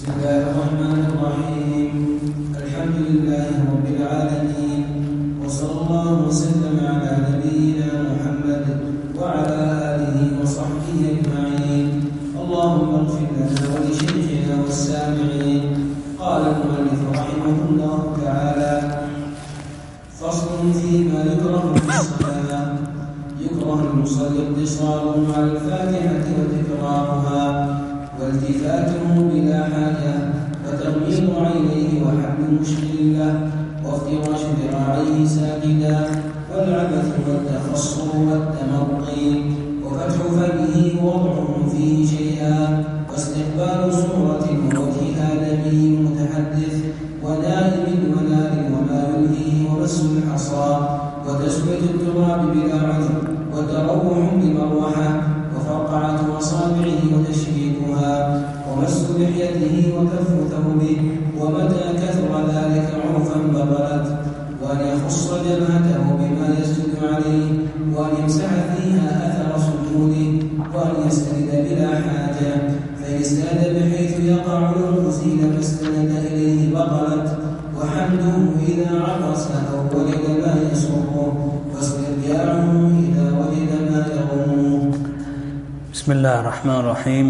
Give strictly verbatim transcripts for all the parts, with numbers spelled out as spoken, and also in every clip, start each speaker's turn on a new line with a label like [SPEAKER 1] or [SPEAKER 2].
[SPEAKER 1] بسم الله الرحمن الرحيم. الحمد لله رب العالمين، وصلى الله وسلم على نبينا محمد وعلى آله وصحبه أجمعين. اللهم اغفر لنا ولشيخنا والسامعين. قال المؤلف رحمه الله تعالى: فصل فيما يكره في الصلاة. يكره المصلي اقتصاره على الفاتحة وتكرارها والتفاته بلا حاجة وتغميض عينيه وحمل مشكل له وافتراش ذراعيه ساجدا والعبث والتخصر والتمطي وفتح فمه ووضعه فيه شيئا واستقبال صورة ووجه آدمي متحدث ونائم ونار وما يلهيه ومس الحصى وتسوية التراب بلا عذر وتروح بمروحة وفرقعة أصابعه وتشبيكها ومس لحيته وكف ثوبه ومتى كثر ذلك عرفا بطلت، وأن يخص جبهته بما يسجد عليه وأن يمسح فيها أثر سجوده وأن يستند بلا حاجة، فإن استند بحيث يقع له زين ما استند إليه بطلت، وحمده إذا عطس أو وجد ما يسره واسترجاعه إذا وجد ما يضره.
[SPEAKER 2] بسم الله الرحمن الرحيم.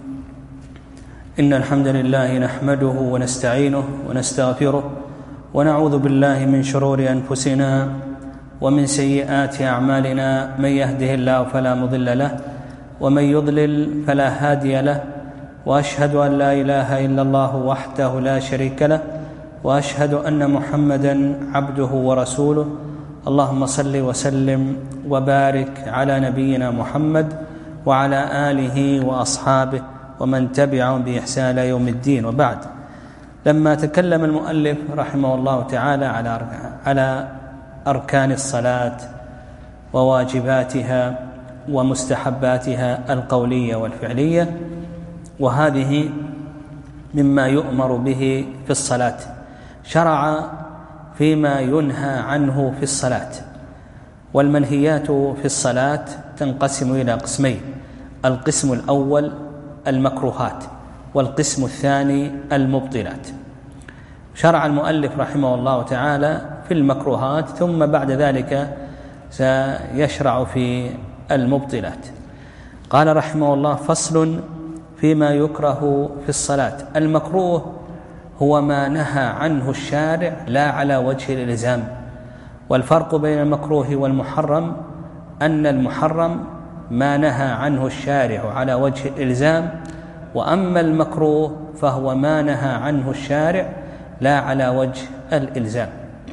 [SPEAKER 2] إن الحمد لله نحمده ونستعينه ونستغفره ونعوذ بالله من شرور أنفسنا ومن سيئات أعمالنا، من يهده الله فلا مضل له ومن يضلل فلا هادي له، وأشهد أن لا إله إلا الله وحده لا شريك له، وأشهد أن محمدا عبده ورسوله. اللهم صل وسلم وبارك على نبينا محمد وعلى آله وأصحابه ومن تبعهم بإحسان إلى يوم الدين. وبعد، لما تكلم المؤلف رحمه الله تعالى على على أركان الصلاة وواجباتها ومستحباتها القولية والفعلية، وهذه مما يؤمر به في الصلاة، شرع فيما ينهى عنه في الصلاة. والمنهيات في الصلاة تنقسم إلى قسمين: القسم الأول المكروهات، والقسم الثاني المبطلات. شرع المؤلف رحمه الله تعالى في المكروهات، ثم بعد ذلك سيشرع في المبطلات. قال رحمه الله: فصل فيما يكره في الصلاة. المكروه هو ما نهى عنه الشارع لا على وجه الإلزام. والفرق بين المكروه والمحرم أن المحرم ما نهى عنه الشارع على وجه الإلزام، وأما المكروه فهو ما نهى عنه الشارع لا على وجه الإلزام.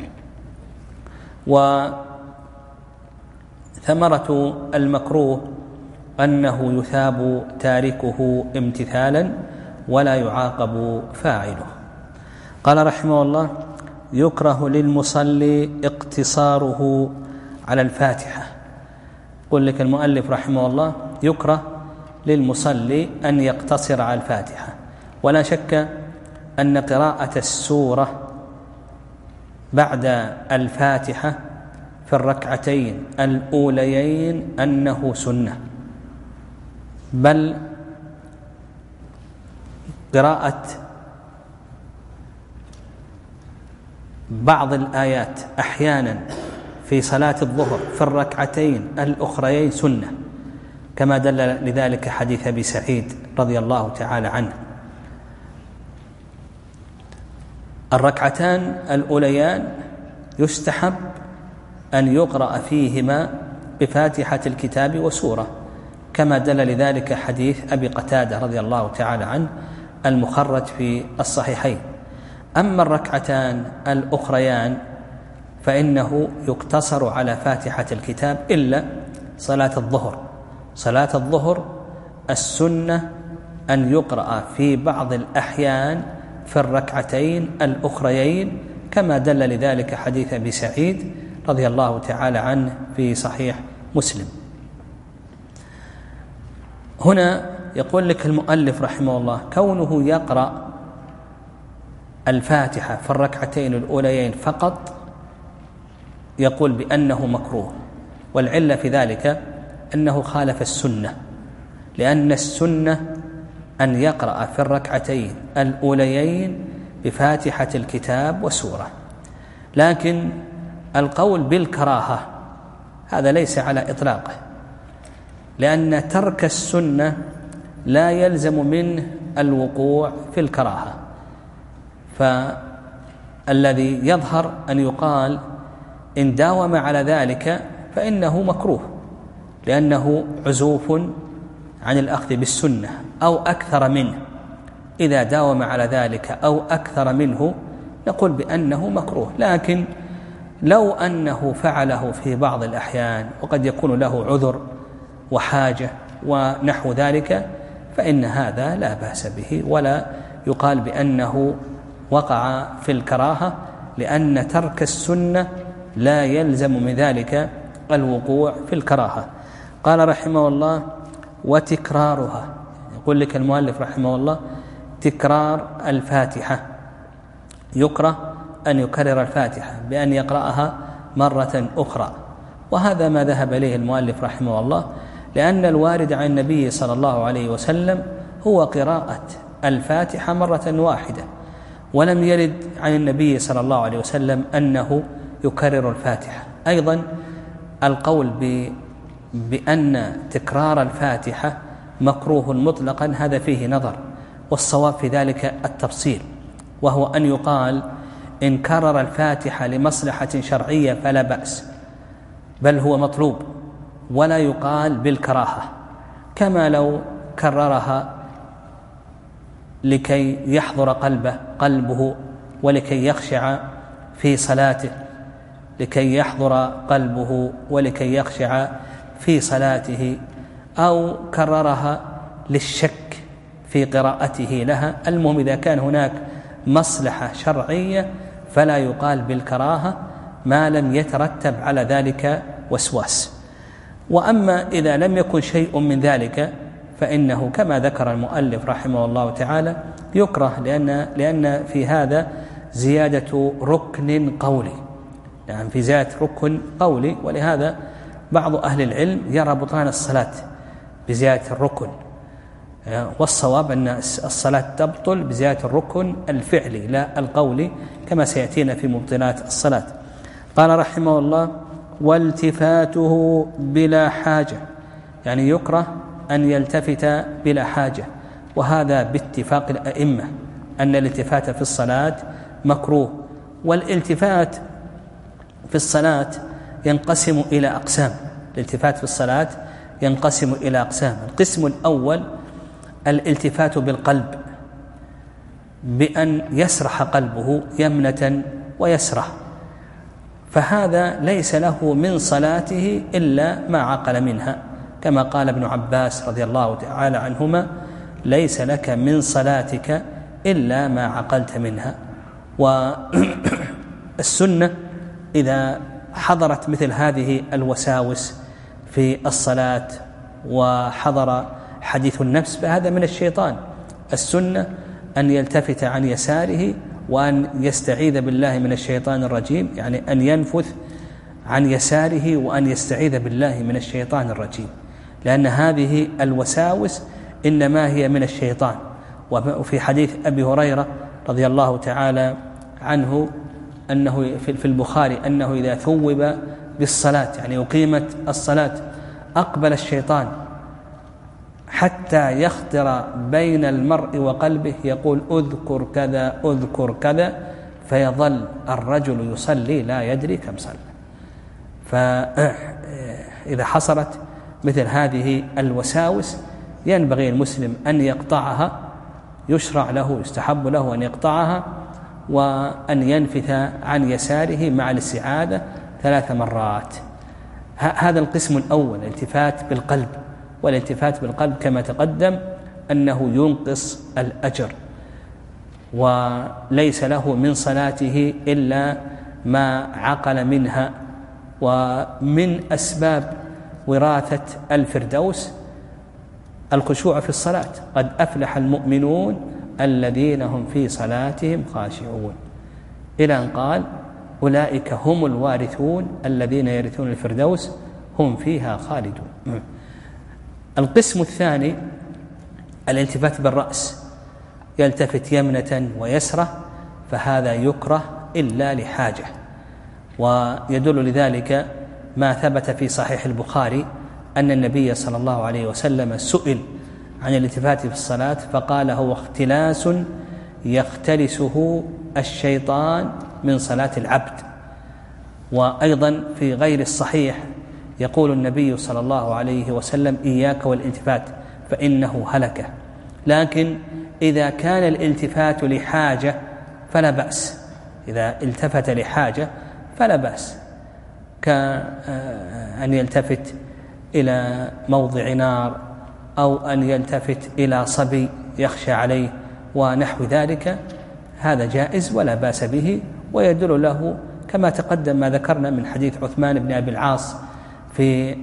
[SPEAKER 2] وثمرة المكروه أنه يثاب تاركه امتثالا ولا يعاقب فاعله. قال رحمه الله: يكره للمصلي اقتصاره على الفاتحة. يقول لك المؤلف رحمه الله: يكره للمصلي أن يقتصر على الفاتحة. ولا شك أن قراءة السورة بعد الفاتحة في الركعتين الأوليين أنه سنة، بل قراءة بعض الآيات أحيانا في صلاة الظهر في الركعتين الأخريين سنة، كما دل لذلك حديث أبي سعيد رضي الله تعالى عنه. الركعتان الأوليان يستحب أن يقرأ فيهما بفاتحة الكتاب وسورة، كما دل لذلك حديث أبي قتادة رضي الله تعالى عنه المخرج في الصحيحين. أما الركعتان الأخريان فإنه يقتصر على فاتحة الكتاب إلا صلاة الظهر. صلاة الظهر السنة أن يقرأ في بعض الأحيان في الركعتين الأخريين، كما دل لذلك حديث أبي سعيد رضي الله تعالى عنه في صحيح مسلم. هنا يقول لك المؤلف رحمه الله: كونه يقرأ الفاتحة في الركعتين الأوليين فقط يقول بأنه مكروه، والعلة في ذلك أنه خالف السنة، لأن السنة أن يقرأ في الركعتين الأوليين بفاتحة الكتاب وسورة. لكن القول بالكراهة هذا ليس على إطلاقه، لأن ترك السنة لا يلزم منه الوقوع في الكراهة. فالذي يظهر أن يقال إن داوم على ذلك فإنه مكروه، لأنه عزوف عن الأخذ بالسنة أو أكثر منه. إذا داوم على ذلك أو أكثر منه نقول بأنه مكروه. لكن لو أنه فعله في بعض الأحيان وقد يكون له عذر وحاجة ونحو ذلك فإن هذا لا بأس به، ولا يقال بأنه وقع في الكراهة، لأن ترك السنة لا يلزم من ذلك الوقوع في الكراهة. قال رحمه الله: وتكرارها. يقول لك المؤلف رحمه الله: تكرار الفاتحة، يكره أن يكرر الفاتحة بأن يقرأها مرة أخرى، وهذا ما ذهب إليه المؤلف رحمه الله، لأن الوارد عن النبي صلى الله عليه وسلم هو قراءة الفاتحة مرة واحدة، ولم يرد عن النبي صلى الله عليه وسلم أنه يكرر الفاتحة. أيضا القول بأن تكرار الفاتحة مكروه مطلقا هذا فيه نظر، والصواب في ذلك التفصيل، وهو أن يقال إن كرر الفاتحة لمصلحة شرعية فلا بأس، بل هو مطلوب، ولا يقال بالكراهة، كما لو كررها لكي يحضر قلبه قلبه ولكي يخشع في صلاته لكي يحضر قلبه ولكي يخشع في صلاته، أو كررها للشك في قراءته لها. المهم إذا كان هناك مصلحة شرعية فلا يقال بالكراهة ما لم يترتب على ذلك وسواس. وأما إذا لم يكن شيء من ذلك فإنه كما ذكر المؤلف رحمه الله تعالى يكره، لأن, لأن في هذا زيادة ركن قولي، يعني في زيادة ركن قولي، ولهذا بعض أهل العلم يرى بطلان الصلاة بزيادة الركن، والصواب أن الصلاة تبطل بزيادة الركن الفعلي لا القولي، كما سيأتينا في مبطلات الصلاة. قال رحمه الله: والتفاته بلا حاجة، يعني يكره أن يلتفت بلا حاجة، وهذا باتفاق الأئمة أن الالتفات في الصلاة مكروه. والالتفات في الصلاة ينقسم إلى أقسام. الالتفات في الصلاة ينقسم إلى أقسام. القسم الأول الالتفات بالقلب، بأن يسرح قلبه يمنة ويسرح، فهذا ليس له من صلاته إلا ما عقل منها، كما قال ابن عباس رضي الله تعالى عنهما: ليس لك من صلاتك إلا ما عقلت منها. والسنة إذا حضرت مثل هذه الوساوس في الصلاة وحضر حديث النفس فهذا من الشيطان. السنة أن يلتفت عن يساره وأن يستعيذ بالله من الشيطان الرجيم، يعني أن ينفث عن يساره وأن يستعيذ بالله من الشيطان الرجيم، لأن هذه الوساوس إنما هي من الشيطان. وفي حديث أبي هريرة رضي الله تعالى عنه أنه في البخاري أنه إذا ثوب بالصلاة، يعني أقيمت الصلاة، أقبل الشيطان حتى يخطر بين المرء وقلبه يقول: أذكر كذا أذكر كذا، فيظل الرجل يصلي لا يدري كم صلى. فإذا حصلت مثل هذه الوساوس ينبغي المسلم أن يقطعها، يشرع له يستحب له أن يقطعها وأن ينفث عن يساره مع الاستعاذة ثلاث مرات. هذا القسم الأول الالتفات بالقلب. والالتفات بالقلب كما تقدم أنه ينقص الأجر، وليس له من صلاته إلا ما عقل منها. ومن أسباب وراثة الفردوس الخشوع في الصلاة: قد أفلح المؤمنون الذين هم في صلاتهم خاشعون، إلى أن قال: أولئك هم الوارثون الذين يرثون الفردوس هم فيها خالدون. القسم الثاني الالتفات بالرأس يلتفت يمنة ويسرة فهذا يكره إلا لحاجة. ويدل لذلك ما ثبت في صحيح البخاري أن النبي صلى الله عليه وسلم سئل عن الالتفات في الصلاة فقال هو اختلاس يختلسه الشيطان من صلاة العبد. وأيضا في غير الصحيح يقول النبي صلى الله عليه وسلم إياك والالتفات فإنه هلكة. لكن إذا كان الالتفات لحاجة فلا بأس، إذا التفت لحاجة فلا بأس، كأن يلتفت إلى موضع نار أو أن يلتفت إلى صبي يخشى عليه ونحو ذلك، هذا جائز ولا بأس به. ويدل له كما تقدم ما ذكرنا من حديث عثمان بن أبي العاص في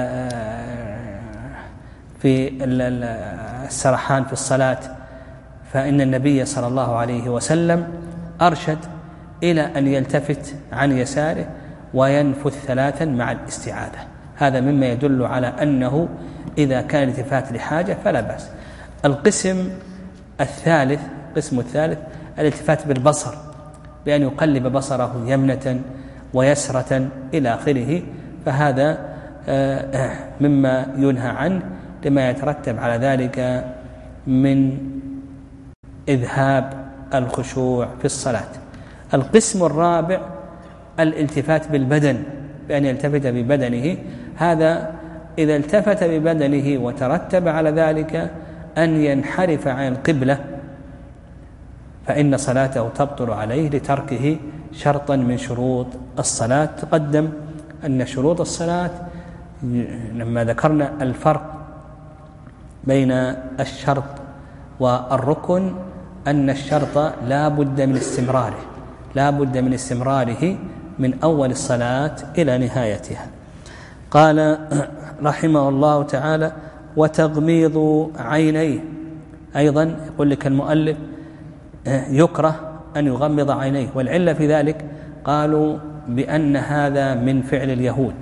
[SPEAKER 2] في السرحان في الصلاة، فإن النبي صلى الله عليه وسلم أرشد إلى أن يلتفت عن يساره وينفث ثلاثا مع الاستعاذة. هذا مما يدل على أنه إذا كان الالتفات لحاجة فلا بأس. القسم الثالث قسم الثالث الالتفات بالبصر، بأن يقلب بصره يمنة ويسرة إلى آخره، فهذا مما ينهى عنه لما يترتب على ذلك من إذهاب الخشوع في الصلاة. القسم الرابع الالتفات بالبدن، بأن يلتفت ببدنه. هذا إذا التفت ببدنه وترتب على ذلك أن ينحرف عن القبلة فإن صلاته تبطل عليه لتركه شرطا من شروط الصلاة. تقدم أن شروط الصلاة لما ذكرنا الفرق بين الشرط والركن أن الشرط لا بد من استمراره لا بد من استمراره من أول الصلاة إلى نهايتها. قال رحمه الله تعالى وتغميض عينيه، أيضا يقول لك المؤلف يكره أن يغمض عينيه، والعلة في ذلك قالوا بأن هذا من فعل اليهود.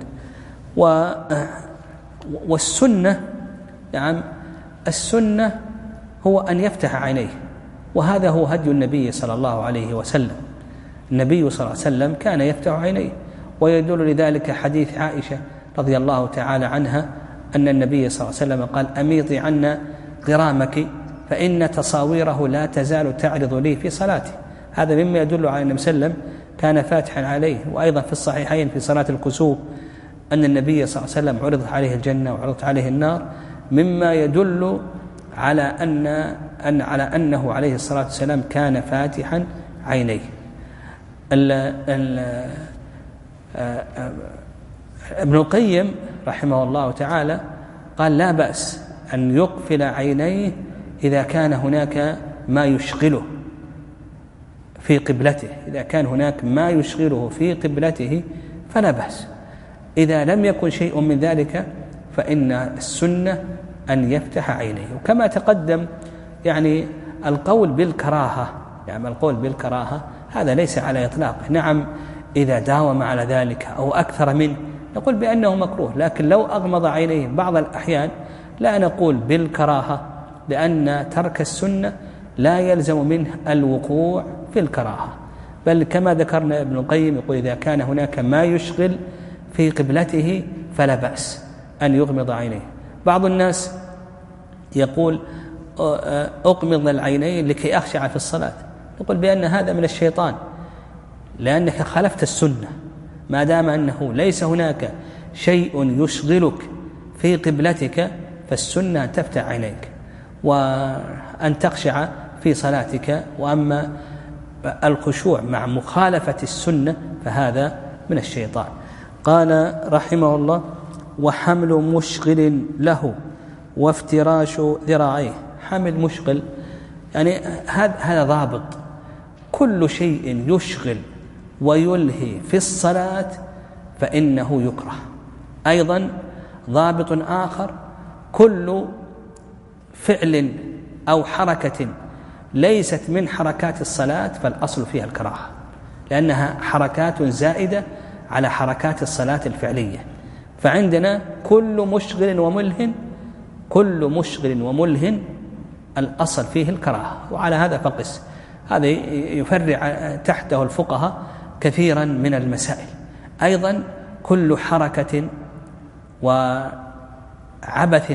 [SPEAKER 2] والسنة نعم السنة هو أن يفتح عينيه، وهذا هو هدي النبي صلى الله عليه وسلم. النبي صلى الله عليه وسلم كان يفتح عينيه، ويدل لذلك حديث عائشة رضي الله تعالى عنها أن النبي صلى الله عليه وسلم قال أميطي عنا غرامك فإن تصاويره لا تزال تعرض لي في صلاتي. هذا مما يدل على النبي صلى الله عليه وسلم كان فاتحا عليه. وأيضا في الصحيحين في صلاة الكسوف أن النبي صلى الله عليه وسلم عرضت عليه الجنة وعرضت عليه النار، مما يدل على أن, أن على أنه عليه الصلاة والسلام كان فاتحا عينيه. ال ال ابن القيم رحمه الله تعالى قال لا بأس أن يقفل عينيه إذا كان هناك ما يشغله في قبلته، إذا كان هناك ما يشغله في قبلته فلا بأس. إذا لم يكن شيء من ذلك فإن السنة أن يفتح عينيه. وكما تقدم يعني القول بالكراهة يعني القول بالكراهة هذا ليس على إطلاقه. نعم إذا داوم على ذلك أو أكثر منه نقول بأنه مكروه، لكن لو أغمض عينيه بعض الأحيان لا نقول بالكراهة، لأن ترك السنة لا يلزم منه الوقوع في الكراهة، بل كما ذكرنا ابن القيم يقول إذا كان هناك ما يشغل في قبلته فلا بأس أن يغمض عينيه. بعض الناس يقول أغمض العينين لكي أخشع في الصلاة، نقول بأن هذا من الشيطان، لأنك خالفت السنة. ما دام أنه ليس هناك شيء يشغلك في قبلتك فالسنة أن تفتح عينيك وأن تخشع في صلاتك. وأما الخشوع مع مخالفة السنة فهذا من الشيطان. قال رحمه الله وحمل مشغل له وافتراش ذراعيه. حمل مشغل يعني هذا ضابط، كل شيء يشغل ويلهي في الصلاة فإنه يكره. أيضا ضابط آخر كل فعل أو حركة ليست من حركات الصلاة فالأصل فيها الكراهة، لأنها حركات زائدة على حركات الصلاة الفعلية. فعندنا كل مشغل وملهن كل مشغل وملهن الأصل فيه الكراهة، وعلى هذا فقس. هذا يفرع تحته الفقهاء كثيرا من المسائل. أيضا كل حركة وعبث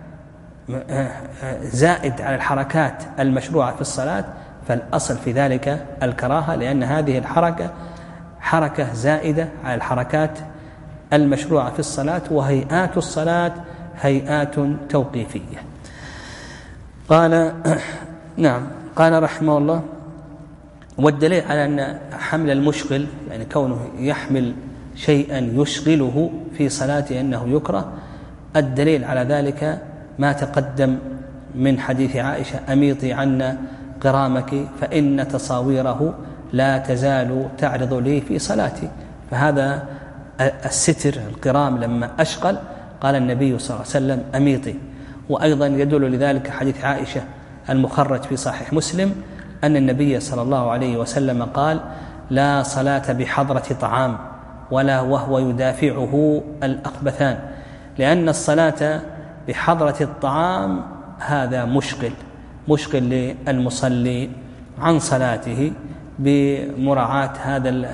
[SPEAKER 2] زائد على الحركات المشروعة في الصلاة فالأصل في ذلك الكراهة، لأن هذه الحركة حركة زائدة على الحركات المشروعة في الصلاة، وهيئات الصلاة هيئات توقيفية. قال نعم قال رحمه الله: والدليل على أن حمل المشغل، يعني كونه يحمل شيئا يشغله في صلاته أنه يكره، الدليل على ذلك ما تقدم من حديث عائشة: أميطي عنا قرامك فإن تصاويره لا تزال تعرض لي في صلاتي. فهذا الستر القرام لما أشغل قال النبي صلى الله عليه وسلم: أميطي. وأيضا يدل لذلك حديث عائشة المخرج في صحيح مسلم أن النبي صلى الله عليه وسلم قال: لا صلاة بحضرة طعام ولا وهو يدافعه الأخبثان، لأن الصلاة بحضرة الطعام هذا مشغل مشغل للمصلي عن صلاته بمراعاة هذا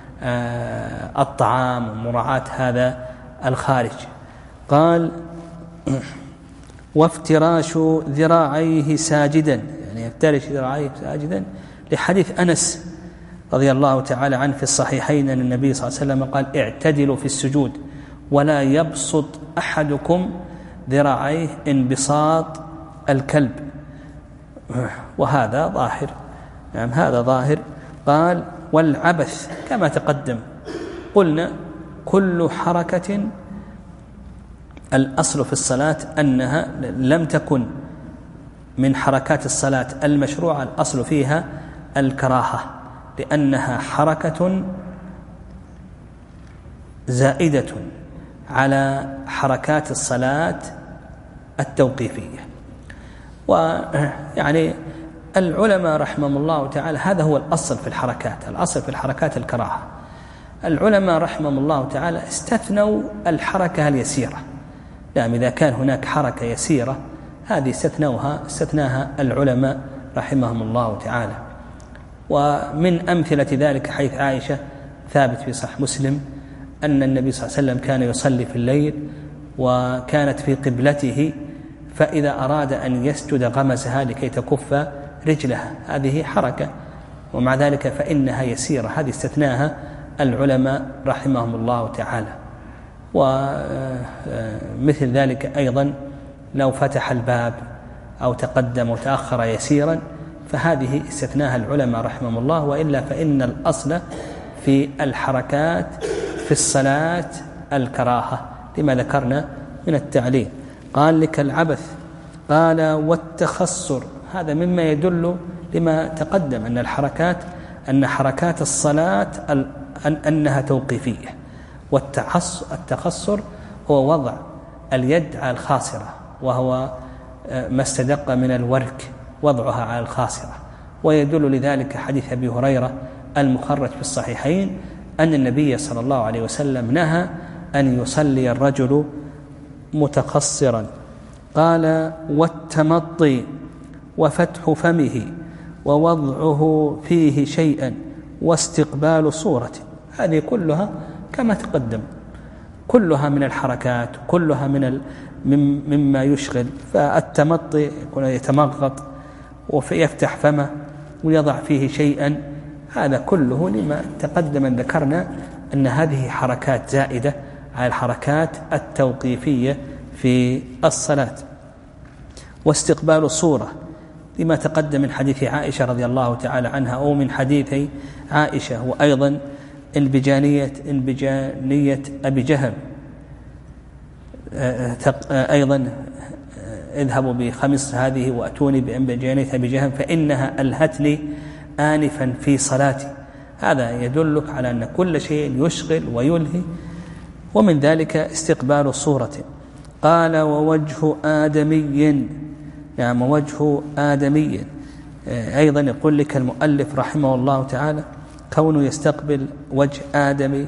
[SPEAKER 2] الطعام ومراعاة هذا الخارج. قال: وافتراش ذراعيه ساجدا، يعني يفترش ذراعيه ساجدا، لحديث أنس رضي الله تعالى عنه في الصحيحين أن النبي صلى الله عليه وسلم قال: اعتدلوا في السجود ولا يبسط أحدكم ذراعيه انبساط الكلب. وهذا ظاهر، نعم هذا ظاهر. قال: والعبث كما تقدم قلنا كل حركة الأصل في الصلاة أنها لم تكن من حركات الصلاة المشروعة، الأصل فيها الكراهة، لأنها حركة زائدة على حركات الصلاة التوقيفية. ويعني العلماء رحمهم الله تعالى هذا هو الأصل في الحركات، الأصل في الحركات الكراهة. العلماء رحمهم الله تعالى استثنوا الحركة اليسيرة، نعم إذا كان هناك حركة يسيرة هذه استثنوها استثناها العلماء رحمهم الله تعالى. ومن أمثلة ذلك حيث عائشة ثابت في صحيح مسلم أن النبي صلى الله عليه وسلم كان يصلي في الليل وكانت في قبلته، فإذا أراد أن يسجد غمزها لكي تكف رجلها، هذه حركة ومع ذلك فإنها يسيرة، هذه استثناها العلماء رحمهم الله تعالى. ومثل ذلك أيضا لو فتح الباب أو تقدم وتأخر يسيرا فهذه استثناها العلماء رحمهم الله، وإلا فإن الأصل في الحركات في الصلاة الكراهة لما ذكرنا من التعليل. قال: لك العبث. قال: والتخصر، هذا مما يدل لما تقدم أن الحركات أن حركات الصلاة أنها توقيفية. والتخصر هو وضع اليد على الخاصرة، وهو ما استدق من الورك وضعها على الخاصرة. ويدل لذلك حديث أبي هريرة المخرج في الصحيحين أن النبي صلى الله عليه وسلم نهى أن يصلي الرجل متخصرا. قال: والتمطي وفتح فمه ووضعه فيه شيئا واستقبال صورة، هذه كلها كما تقدم كلها من الحركات، كلها من مما يشغل. فالتمطي يكون يتمغط ويفتح فمه ويضع فيه شيئا، هذا كله لما تقدم أن ذكرنا أن هذه حركات زائدة على الحركات التوقيفية في الصلاة. واستقبال الصورة لما تقدم من حديث عائشة رضي الله تعالى عنها، أو من حديث عائشة. وأيضا انبجانية انبجانية أبي جهم، أيضا اذهبوا بخمس هذه وأتوني بانبجانية أبي جهم فإنها ألهتني آنفا في صلاتي. هذا يدلك على أن كل شيء يشغل ويلهي، ومن ذلك استقبال الصورة. قال: ووجه آدمي، نعم وجه آدمي. أيضا يقول لك المؤلف رحمه الله تعالى كونه يستقبل وجه آدمي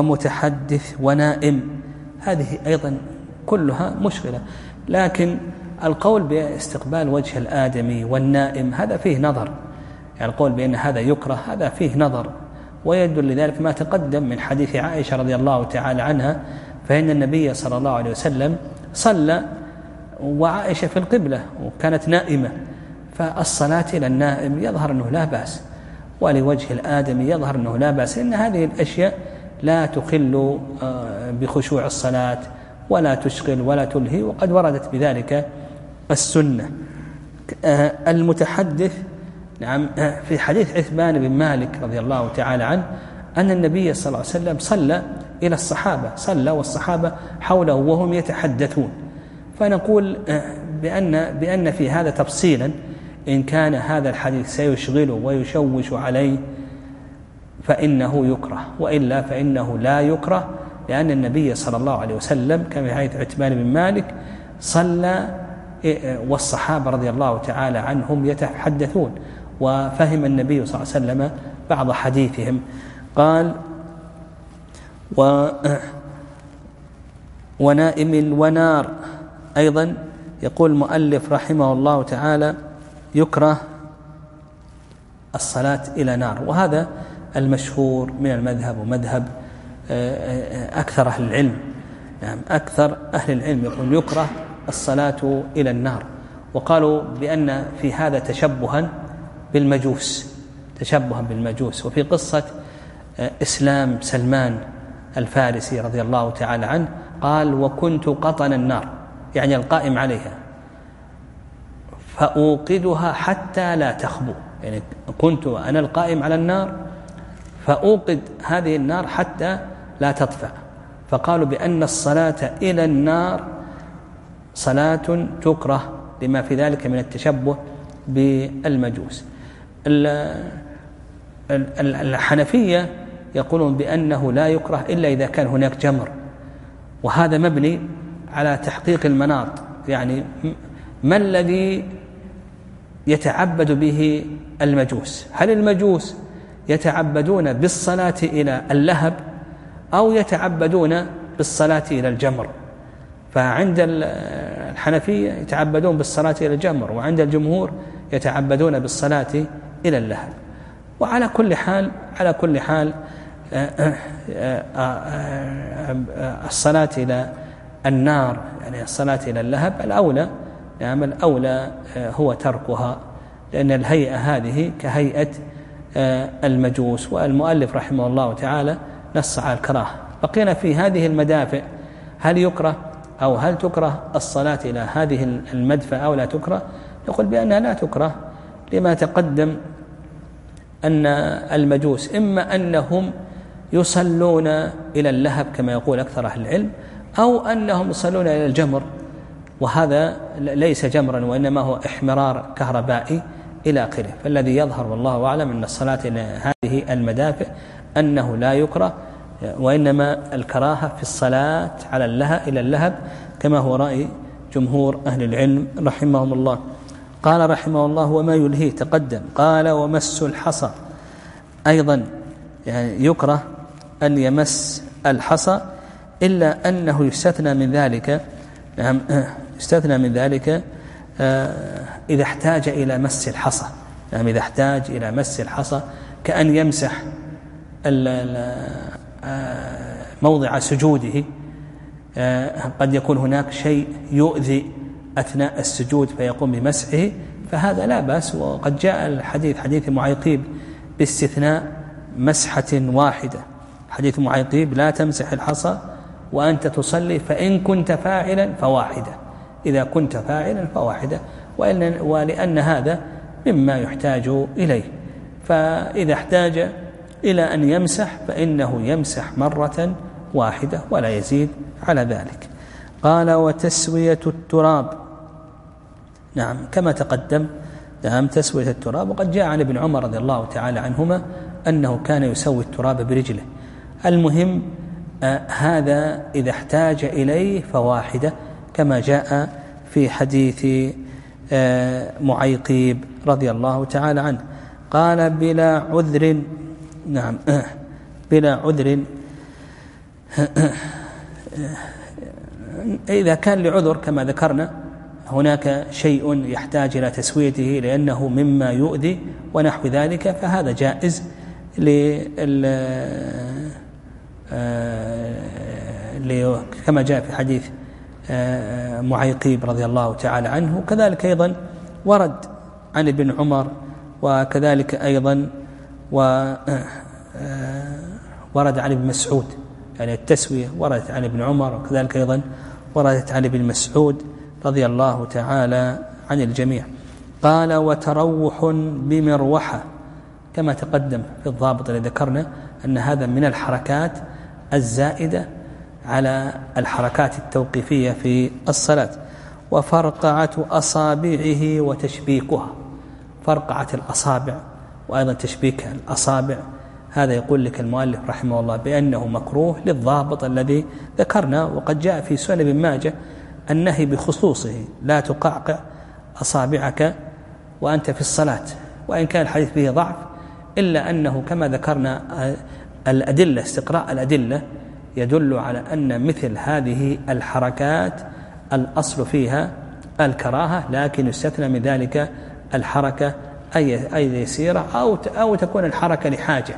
[SPEAKER 2] ومتحدث ونائم، هذه أيضا كلها مشغلة. لكن القول باستقبال وجه الآدمي والنائم هذا فيه نظر، يعني القول بأن هذا يكره هذا فيه نظر، ويدل لذلك ما تقدم من حديث عائشة رضي الله تعالى عنها، فإن النبي صلى الله عليه وسلم صلى وعائشة في القبلة وكانت نائمة، فالصلاة إلى النائم يظهر أنه لا بأس، ولوجه الآدمي يظهر أنه لا بأس، إن هذه الأشياء لا تخل بخشوع الصلاة ولا تشغل ولا تلهي، وقد وردت بذلك السنة. المتحدث نعم في حديث عثمان بن مالك رضي الله تعالى عنه أن النبي صلى الله عليه وسلم صلى إلى الصحابة، صلى والصحابة حوله وهم يتحدثون، فنقول بأن, بأن في هذا تفصيلا، إن كان هذا الحديث سيشغله ويشوش عليه فإنه يكره، وإلا فإنه لا يكره، لأن النبي صلى الله عليه وسلم كما في حديث عثمان بن مالك صلى والصحابة رضي الله تعالى عنهم يتحدثون، وفهم النبي صلى الله عليه وسلم بعض حديثهم. قال و ونائم ونار. أيضا يقول المؤلف رحمه الله تعالى يكره الصلاة إلى نار، وهذا المشهور من المذهب ومذهب أكثر أهل العلم، يعني أكثر أهل العلم يقول يكره الصلاة إلى النار، وقالوا بأن في هذا تشبها بالمجوس، تشبها بالمجوس. وفي قصة إسلام سلمان الفارسي رضي الله تعالى عنه قال وكنت قطن النار، يعني القائم عليها، فأوقدها حتى لا تخبو، يعني كنت أنا القائم على النار فأوقد هذه النار حتى لا تطفأ، فقالوا بأن الصلاة إلى النار صلاة تكره لما في ذلك من التشبه بالمجوس. الحنفية يقولون بأنه لا يكره إلا إذا كان هناك جمر، وهذا مبني على تحقيق المناط، يعني ما الذي يتعبد به المجوس؟ هل المجوس يتعبدون بالصلاة إلى اللهب أو يتعبدون بالصلاة إلى الجمر؟ فعند الحنفية يتعبدون بالصلاة إلى الجمر، وعند الجمهور يتعبدون بالصلاة إلى اللهب. وعلى كل حال على كل حال الصلاة إلى النار يعني الصلاة إلى اللهب الأولى، يعني الأولى هو تركها، لأن الهيئة هذه كهيئة المجوس. والمؤلف رحمه الله تعالى نص على الكراهة. بقينا في هذه المدافع، هل يكره أو هل تكره الصلاة إلى هذه المدفع أو لا تكره؟ نقول بأنها لا تكره لما تقدم، أن المجوس إما أنهم يصلون إلى اللهب كما يقول أكثر أهل العلم، أو أنهم يصلون إلى الجمر، وهذا ليس جمرا وإنما هو إحمرار كهربائي إلى آخره. فالذي يظهر والله أعلم أن الصلاة إلى هذه المدافع أنه لا يكره، وإنما الكراهة في الصلاة على اللهب إلى اللهب كما هو رأي جمهور أهل العلم رحمهم الله. قال رحمه الله وما يلهيه تقدم. قال ومس الحصى، أيضا يعني يكره أن يمس الحصى، إلا أنه يستثنى من ذلك نعم يستثنى من ذلك إذا احتاج إلى مس الحصى، نعم إذا احتاج إلى مس الحصى كأن يمسح موضع سجوده، قد يكون هناك شيء يؤذي أثناء السجود فيقوم بمسحه، فهذا لا بأس. وقد جاء الحديث حديث معيقيب باستثناء مسحة واحدة، حديث معيقيب لا تمسح الحصى وأنت تصلي فإن كنت فاعلا فواحدة، إذا كنت فاعلا فواحدة، ولأن هذا مما يحتاج إليه، فإذا احتاج إلى أن يمسح فإنه يمسح مرة واحدة ولا يزيد على ذلك. قال وتسوية التراب، نعم كما تقدم، نعم تسوية التراب. وقد جاء عن ابن عمر رضي الله تعالى عنهما أنه كان يسوي التراب برجله. المهم آه هذا إذا احتاج إليه فواحدة كما جاء في حديث آه معيقيب رضي الله تعالى عنه. قال بلا عذر، نعم آه بلا عذر إذا كان لعذر كما ذكرنا هناك شيء يحتاج إلى تسويته لأنه مما يؤذي ونحو ذلك، فهذا جائز كما جاء في حديث معيقيب رضي الله تعالى عنه. وكذلك أيضا ورد عن ابن عمر، وكذلك أيضا ورد عن ابن مسعود، يعني التسوية وردت عن ابن عمر، وكذلك أيضا وردت عن ابن مسعود رضي الله تعالى عن الجميع. قال: وتروح بمروحة، كما تقدم في الضابط الذي ذكرنا أن هذا من الحركات الزائدة على الحركات التوقيفية في الصلاة. وفرقعة أصابعه وتشبيكها، فرقعة الأصابع وأيضا تشبيك الأصابع، هذا يقول لك المؤلف رحمه الله بأنه مكروه للضابط الذي ذكرنا. وقد جاء في سنن ابن ماجه النهي بخصوصه: لا تقعقع أصابعك وأنت في الصلاة. وإن كان الحديث به ضعف إلا أنه كما ذكرنا الأدلة، استقراء الأدلة يدل على أن مثل هذه الحركات الأصل فيها الكراهة، لكن يستثنى من ذلك الحركة أي أي يسيرة أو أو تكون الحركة لحاجة،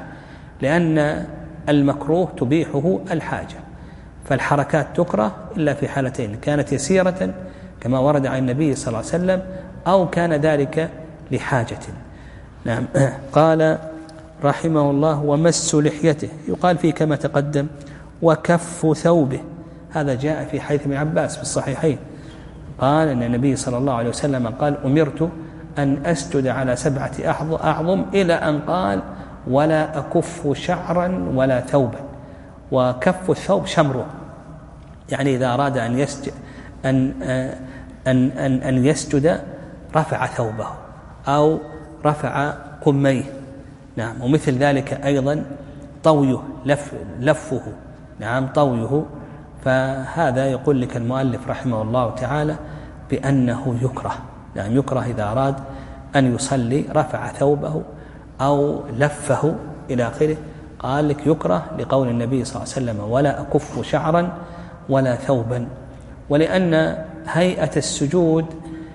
[SPEAKER 2] لأن المكروه تبيحه الحاجة. فالحركات تكره إلا في حالتين: كانت يسيرة كما ورد عن النبي صلى الله عليه وسلم، أو كان ذلك لحاجة. نعم. قال رحمه الله: ومس لحيته، يقال فيه كما تقدم وكف ثوبه، هذا جاء في حديث ابن عباس في الصحيحين، قال أن النبي صلى الله عليه وسلم قال: أمرت أن أسجد على سبعة أعظم، إلى أن قال: ولا أكف شعرا ولا ثوبا. وكف الثوب شمره، يعني إذا أراد أن يسجد أن أن أن أن يسجد رفع ثوبه أو رفع قميه. نعم. ومثل ذلك أيضا طويه، لف لفه، نعم طويه. فهذا يقول لك المؤلف رحمه الله تعالى بأنه يكره، يعني يكره إذا أراد أن يصلي رفع ثوبه أو لفه إلى آخره. قال لك يكره لقول النبي صلى الله عليه وسلم: ولا أكف شعرا ولا ثوبا. ولأن هيئة السجود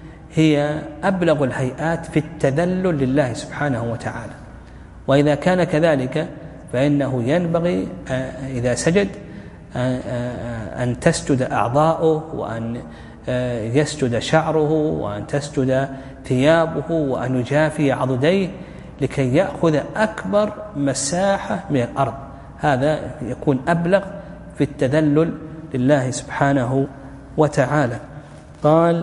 [SPEAKER 2] هي أبلغ الهيئات في التذلل لله سبحانه وتعالى، وإذا كان كذلك فإنه ينبغي إذا سجد أن تسجد أعضاؤه، وأن يسجد شعره، وأن تسجد ثيابه، وأن يجافي عضديه لكي يأخذ أكبر مساحة من الأرض. هذا يكون أبلغ في التذلل لله سبحانه وتعالى. قال: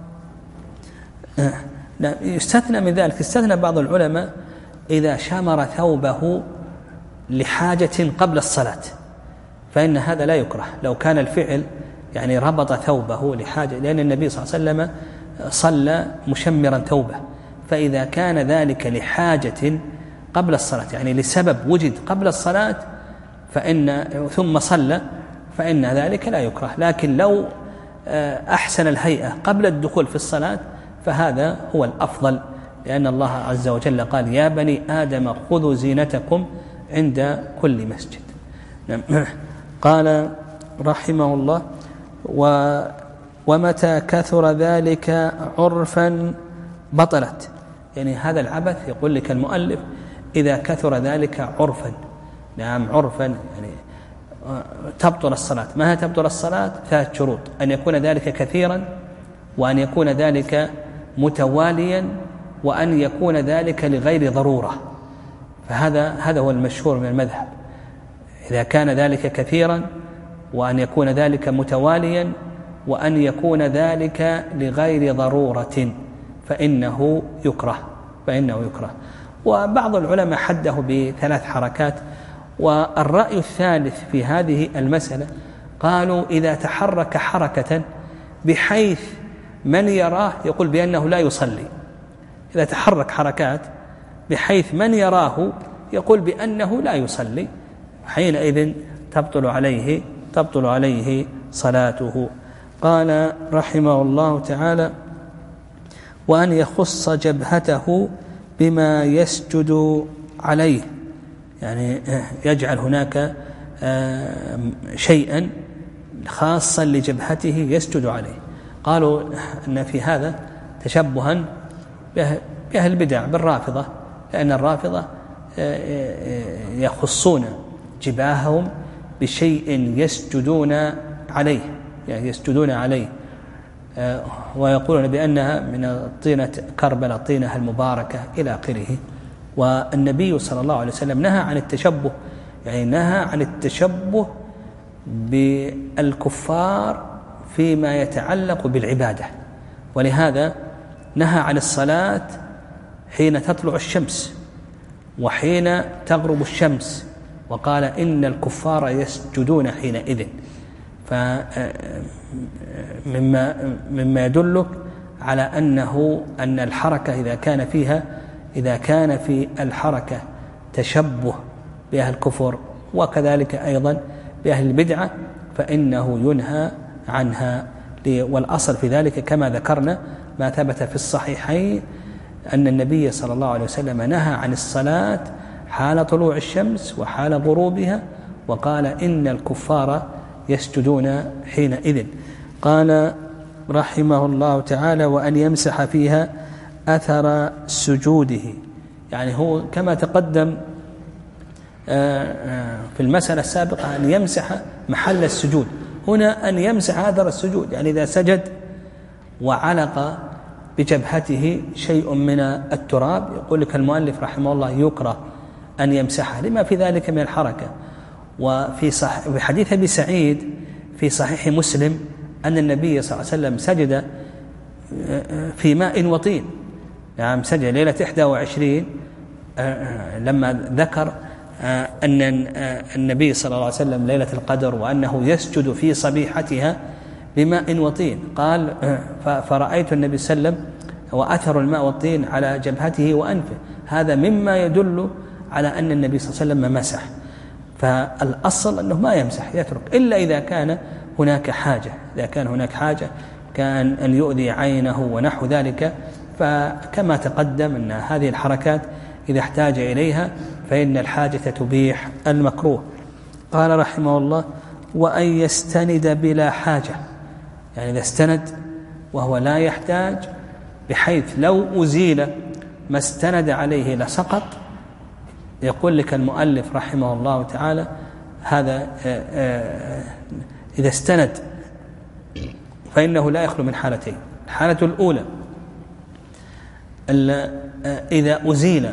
[SPEAKER 2] يستثنى من ذلك، استثنى بعض العلماء إذا شمر ثوبه لحاجة قبل الصلاة، فإن هذا لا يكره لو كان الفعل يعني ربط ثوبه لحاجة، لأن النبي صلى الله عليه وسلم صلى مشمرا ثوبه. فإذا كان ذلك لحاجة قبل الصلاة، يعني لسبب وجد قبل الصلاة فإن ثم صلى، فإن ذلك لا يكره. لكن لو أحسن الهيئة قبل الدخول في الصلاة فهذا هو الأفضل، لأن الله عز وجل قال: يا بني آدم خذوا زينتكم عند كل مسجد. قال رحمه الله: و ومتى كثر ذلك عرفا بطلت، يعني هذا العبث يقول لك المؤلف إذا كثر ذلك عرفا. نعم عرفا يعني تبطل الصلاة. ما هي تبطل الصلاة؟ ثلاث شروط: أن يكون ذلك كثيرا، وأن يكون ذلك متواليا، وأن يكون ذلك لغير ضرورة. فهذا هذا هو المشهور من المذهب: إذا كان ذلك كثيرا، وأن يكون ذلك متواليا، وأن يكون ذلك لغير ضرورة فإنه يكره فإنه يكره وبعض العلماء حده بثلاث حركات. والرأي الثالث في هذه المسألة قالوا إذا تحرك حركة بحيث من يراه يقول بأنه لا يصلي، إذا تحرك حركات بحيث من يراه يقول بأنه لا يصلي، حينئذ تبطل عليه تبطل عليه صلاته. قال رحمه الله تعالى: وأن يخص جبهته بما يسجد عليه، يعني يجعل هناك شيئا خاصا لجبهته يسجد عليه. قالوا أن في هذا تشبها بأهل البدع بالرافضة، لأن الرافضة يخصون جباههم بشيء يسجدون عليه، يعني يسجدون عليه، ويقولون بأنها من طينة كربلاء طينها المباركة إلى آخره. والنبي صلى الله عليه وسلم نهى عن التشبه، يعني نهى عن التشبه بالكفار فيما يتعلق بالعبادة، ولهذا نهى عن الصلاة حين تطلع الشمس وحين تغرب الشمس، وقال إن الكفار يسجدون حينئذ. فمما مما يدلك على أنه أن الحركة إذا كان فيها إذا كان في الحركة تشبه بأهل الكفر وكذلك أيضا بأهل البدعة فإنه ينهى عنها. والأصل في ذلك كما ذكرنا ما ثبت في الصحيحين أن النبي صلى الله عليه وسلم نهى عن الصلاة حال طلوع الشمس وحال غروبها، وقال إن الكفار يسجدون حينئذ. قال رحمه الله تعالى: وأن يمسح فيها أثر سجوده، يعني هو كما تقدم في المسألة السابقة أن يمسح محل السجود، هنا أن يمسح أثر السجود، يعني إذا سجد وعلق بجبهته شيء من التراب يقول لك المؤلف رحمه الله يكره أن يمسحها لما في ذلك من الحركة. وفي صح في حديث أبي سعيد في صحيح مسلم أن النبي صلى الله عليه وسلم سجد في ماء وطين، يعني سجد ليلة إحدى وعشرين لما ذكر أن النبي صلى الله عليه وسلم ليلة القدر وأنه يسجد في صبيحتها بماء وطين، قال فرأيت النبي صلى الله عليه وسلم وأثر الماء والطين على جبهته وأنفه، هذا مما يدل على أن النبي صلى الله عليه وسلم مسح. فالأصل أنه ما يمسح، يترك إلا إذا كان هناك حاجة، إذا كان هناك حاجة كان أن يؤذي عينه ونحو ذلك، فكما تقدم أن هذه الحركات إذا احتاج إليها فإن الحاجة تبيح المكروه. قال رحمه الله: وأن يستند بلا حاجة، يعني إذا استند وهو لا يحتاج، بحيث لو أزيل ما استند عليه لسقط. يقول لك المؤلف رحمه الله تعالى هذا إذا استند فإنه لا يخلو من حالتين: الحالة الأولى إذا أزيل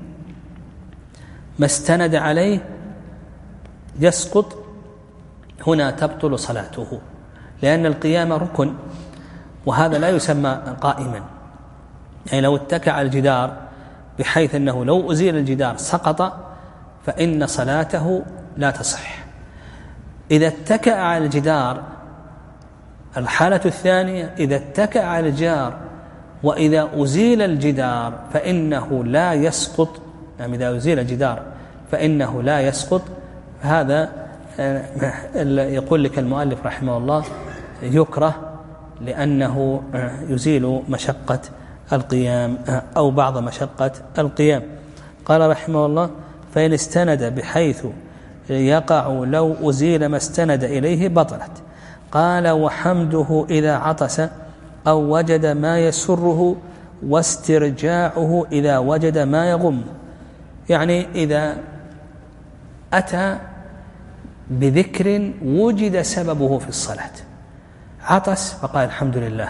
[SPEAKER 2] ما استند عليه يسقط، هنا تبطل صلاته، لأن القيام ركن، وهذا لا يسمى قائما، يعني لو اتكى على الجدار بحيث أنه لو أزيل الجدار سقط فإن صلاته لا تصح. إذا اتكى على الجدار، الحالة الثانية إذا اتكى على الجدار وإذا أزيل الجدار فإنه لا يسقط، يعني إذا أزيل الجدار فإنه لا يسقط. هذا يقول لك المؤلف رحمه الله يكره لأنه يزيل مشقة القيام أو بعض مشقة القيام. قال رحمه الله: فإن استند بحيث يقع لو أزيل ما استند إليه بطلت. قال: وحمده إذا عطس أو وجد ما يسره، واسترجاعه إذا وجد ما يغم، يعني إذا أتى بذكر وجد سببه في الصلاة، عطس فقال الحمد لله،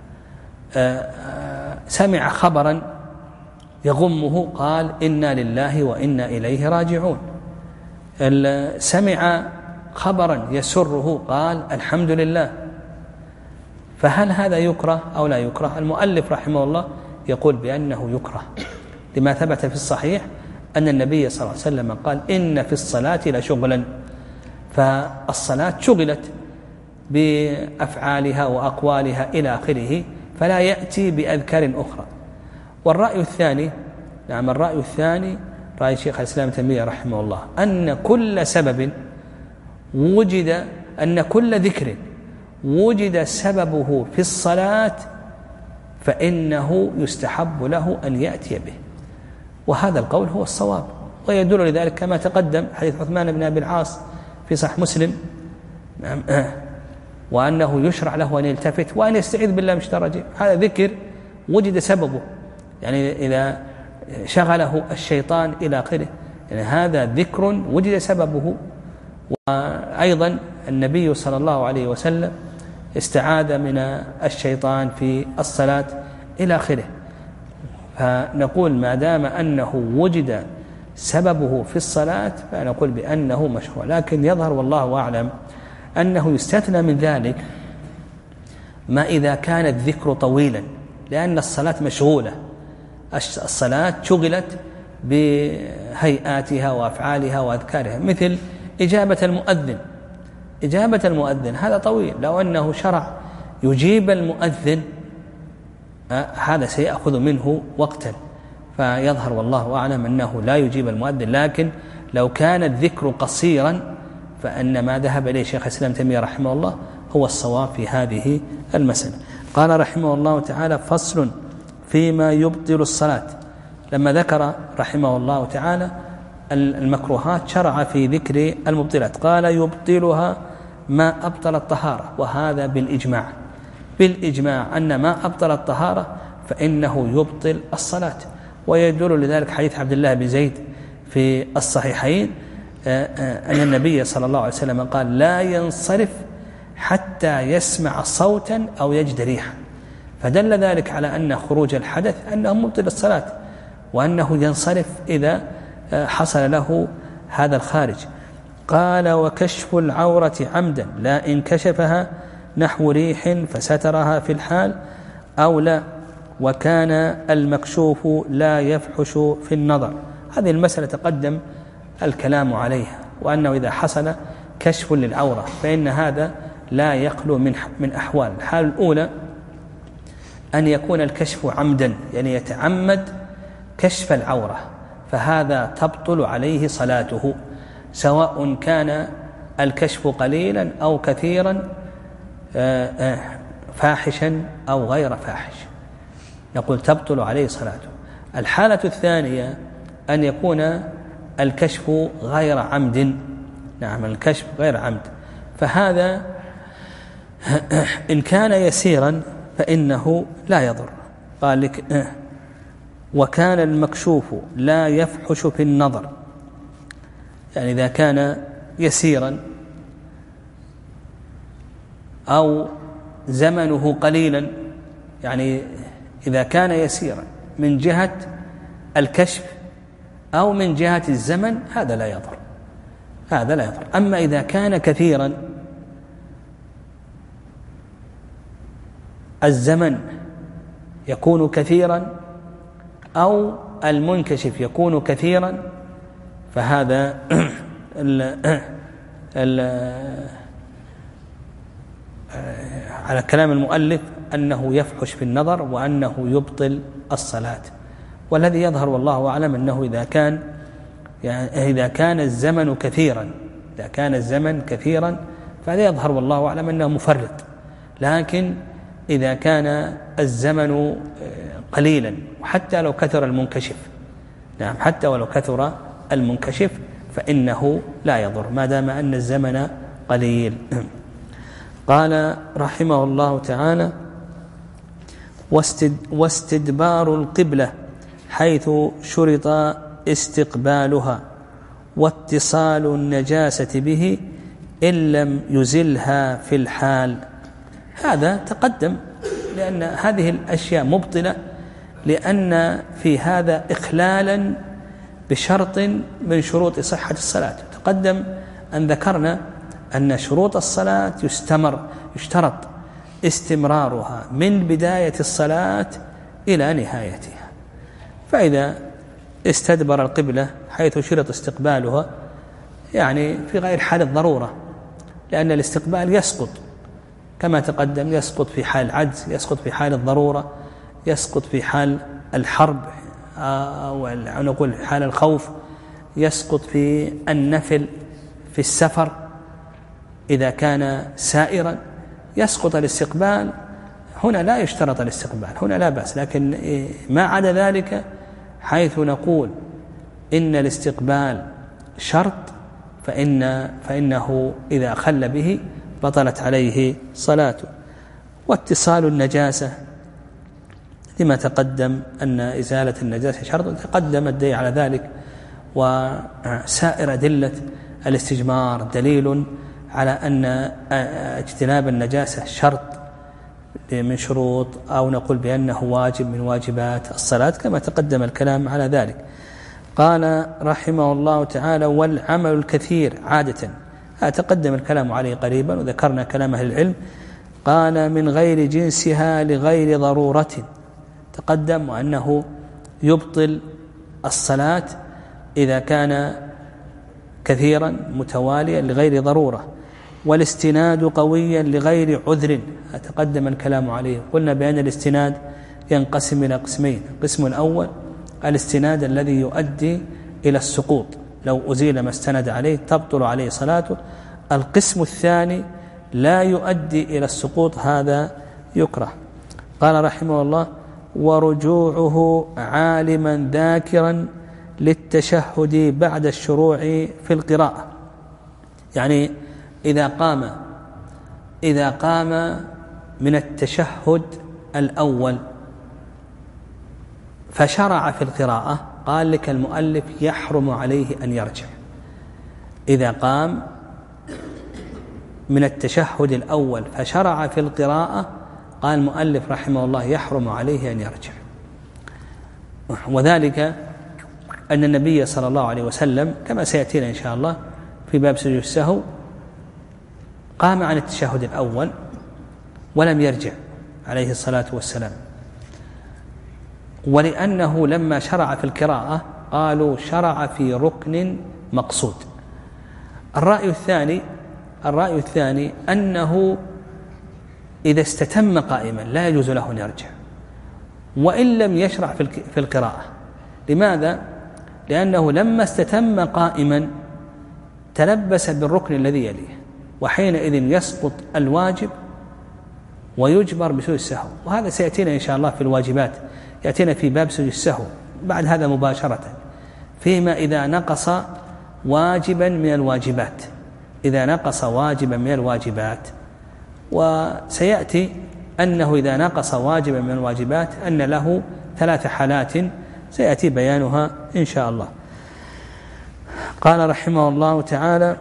[SPEAKER 2] سمع خبرا يغمه قال إنا لله وإنا إليه راجعون، سمع خبرا يسره قال الحمد لله. فهل هذا يكره أو لا يكره؟ المؤلف رحمه الله يقول بأنه يكره، لما ثبت في الصحيح أن النبي صلى الله عليه وسلم قال إن في الصلاة لشغلا، فالصلاة شغلت بأفعالها وأقوالها إلى آخره، فلا يأتي بأذكار أخرى. والرأي الثاني، نعم الرأي الثاني رأي شيخ الإسلام ابن تيمية رحمه الله، أن كل سبب وجد أن كل ذكر وجد سببه في الصلاة فإنه يستحب له أن يأتي به، وهذا القول هو الصواب. ويدل لذلك كما تقدم حديث عثمان بن أبي العاص في صحيح مسلم، وأنه يشرع له أن يلتفت وأن يستعيذ بالله من الشيطان الرجيم. هذا ذكر وجد سببه، يعني إذا شغله الشيطان إلى آخره، يعني هذا ذكر وجد سببه. وأيضا النبي صلى الله عليه وسلم استعاذ من الشيطان في الصلاة إلى آخره. فنقول ما دام أنه وجد سببه في الصلاة فنقول بأنه مشروع، لكن يظهر والله أعلم أنه يستثنى من ذلك ما إذا كان الذكر طويلا، لأن الصلاة مشغولة، الصلاة شغلت بهيئاتها وأفعالها وأذكارها، مثل إجابة المؤذن. إجابة المؤذن هذا طويل، لو أنه شرع يجيب المؤذن هذا سيأخذ منه وقتا، فيظهر والله أعلم أنه لا يجيب المؤذن. لكن لو كان الذكر قصيرا فأن ما ذهب إليه شيخ الإسلام تيمية رحمه الله هو الصواب في هذه المسألة. قال رحمه الله تعالى: فصل فيما يبطل الصلاة. لما ذكر رحمه الله تعالى المكروهات شرع في ذكر المبطلات، قال: يبطلها ما أبطل الطهارة، وهذا بالإجماع بالإجماع أن ما أبطل الطهارة فإنه يبطل الصلاة. ويدل لذلك حديث عبد الله بن زيد في الصحيحين أن النبي صلى الله عليه وسلم قال: لا ينصرف حتى يسمع صوتا أو يجد ريحا. فدل ذلك على أن خروج الحدث أنه مبطل الصلاة، وأنه ينصرف إذا حصل له هذا الخارج. قال: وكشف العورة عمدا لا إن كشفها نحو ريح فسترها في الحال أو لا، وكان المكشوف لا يفحش في النظر. هذه المسألة تقدم الكلام عليها، وأنه إذا حصل كشف للعورة فإن هذا لا يخلو من من أحوال. الحال الأولى أن يكون الكشف عمدا، يعني يتعمد كشف العورة، فهذا تبطل عليه صلاته، سواء كان الكشف قليلا أو كثيرا، فاحشا أو غير فاحش، نقول تبطل عليه صلاته. الحالة الثانية أن يكون الكشف غير عمد، نعم الكشف غير عمد، فهذا إن كان يسيرا فإنه لا يضر. قال لك: وكان المكشوف لا يفحش في النظر، يعني إذا كان يسيرا أو زمنه قليلا، يعني إذا كان يسيرا من جهة الكشف أو من جهة الزمن هذا لا يضر، هذا لا يضر. أما إذا كان كثيرا، الزمن يكون كثيرا أو المنكشف يكون كثيرا، فهذا ال ال على كلام المؤلف أنه يفحش في النظر وأنه يبطل الصلاة. والذي يظهر والله أعلم أنه إذا كان يعني إذا كان الزمن كثيرا إذا كان الزمن كثيرا فهذا يظهر والله أعلم أنه مفرط. لكن إذا كان الزمن قليلا، وحتى لو كثر المنكشف، نعم حتى ولو كثر المنكشف فإنه لا يضر ما دام أن الزمن قليل. قال رحمه الله تعالى: واستدبار القبلة حيث شرط استقبالها، واتصال النجاسة به إن لم يزلها في الحال. هذا تقدم، لأن هذه الأشياء مبطلة، لأن في هذا إخلالا بشرط من شروط صحة الصلاة. تقدم أن ذكرنا أن شروط الصلاة يستمر يشترط استمرارها من بداية الصلاة إلى نهايتها. فإذا استدبر القبلة حيث شرط استقبالها، يعني في غير حال الضرورة، لأن الاستقبال يسقط كما تقدم، يسقط في حال العجز، يسقط في حال الضرورة، يسقط في حال الحرب أو نقول حال الخوف، يسقط في النفل في السفر إذا كان سائرا، يسقط الاستقبال. هنا لا يشترط الاستقبال، هنا لا بأس. لكن ما عدا ذلك حيث نقول إن الاستقبال شرط فإن فإنه إذا خل به بطلت عليه صلاته. واتصال النجاسة لما تقدم أن إزالة النجاسة شرط، تقدم الدليل على ذلك، وسائر أدلة الاستجمار دليل على أن اجتناب النجاسة شرط من شروط، أو نقول بأنه واجب من واجبات الصلاة كما تقدم الكلام على ذلك. قال رحمه الله تعالى: والعمل الكثير عادة، تقدم الكلام عليه قريبا وذكرنا كلام أهل العلم. قال: من غير جنسها لغير ضرورة، تقدم وأنه يبطل الصلاة إذا كان كثيرا متواليا لغير ضرورة. والاستناد قويا لغير عذر، تقدم الكلام عليه. قلنا بأن الاستناد ينقسم إلى قسمين: القسم الأول الاستناد الذي يؤدي إلى السقوط، لو أزيل ما استند عليه تبطل عليه صلاته. القسم الثاني لا يؤدي إلى السقوط، هذا يكره. قال رحمه الله: ورجوعه عالما ذاكرا للتشهد بعد الشروع في القراءة، يعني إذا قام إذا قام من التشهد الأول فشرع في القراءة، قال لك المؤلف يحرم عليه أن يرجع. إذا قام من التشهد الأول فشرع في القراءة، قال المؤلف رحمه الله يحرم عليه أن يرجع. وذلك أن النبي صلى الله عليه وسلم كما سيأتينا إن شاء الله في باب سجود السهو قام عن التشهد الأول ولم يرجع عليه الصلاة والسلام، ولأنه لما شرع في القراءة قالوا شرع في ركن مقصود. الرأي الثاني الرأي الثاني أنه إذا استتم قائما لا يجوز له أن يرجع وإن لم يشرع في القراءة. لماذا؟ لأنه لما استتم قائما تلبس بالركن الذي يليه، وحينئذ يسقط الواجب ويجبر بسجود السهو. وهذا سيأتينا إن شاء الله في الواجبات، يأتينا في باب سجود السهو بعد هذا مباشرة، فيما إذا نقص واجبا من الواجبات إذا نقص واجبا من الواجبات وسيأتي أنه إذا نقص واجبا من الواجبات أن له ثلاث حالات سيأتي بيانها إن شاء الله. قال رحمه الله تعالى: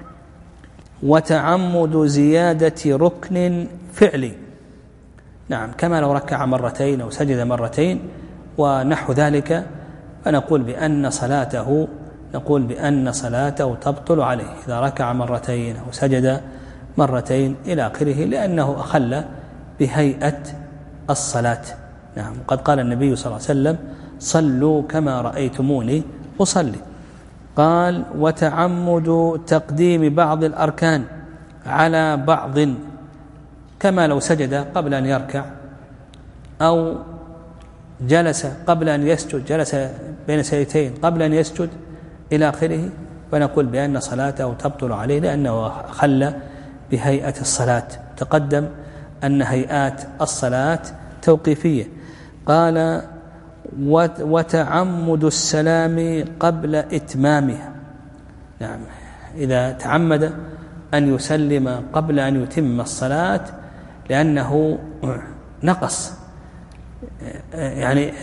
[SPEAKER 2] وتعمد زيادة ركن فعلي، نعم، كما لو ركع مرتين أو سجد مرتين ونحو ذلك، فنقول بأن صلاته نقول بأن صلاته تبطل عليه إذا ركع مرتين أو سجد مرتين إلى آخره، لأنه أخل بهيئة الصلاة. نعم، قد قال النبي صلى الله عليه وسلم: صلوا كما رأيتموني أصلي. قال: وتعمد تقديم بعض الأركان على بعض، كما لو سجد قبل أن يركع أو جلس قبل أن يسجد، جلس بين سجدتين قبل أن يسجد إلى آخره، فنقول بأن صلاته تبطل عليه لأنه خل بهيئة الصلاة. تقدم أن هيئات الصلاة توقيفية. قال: وتعمد السلام قبل إتمامها، نعم، إذا تعمد أن يسلم قبل أن يتم الصلاة لأنه نقص، يعني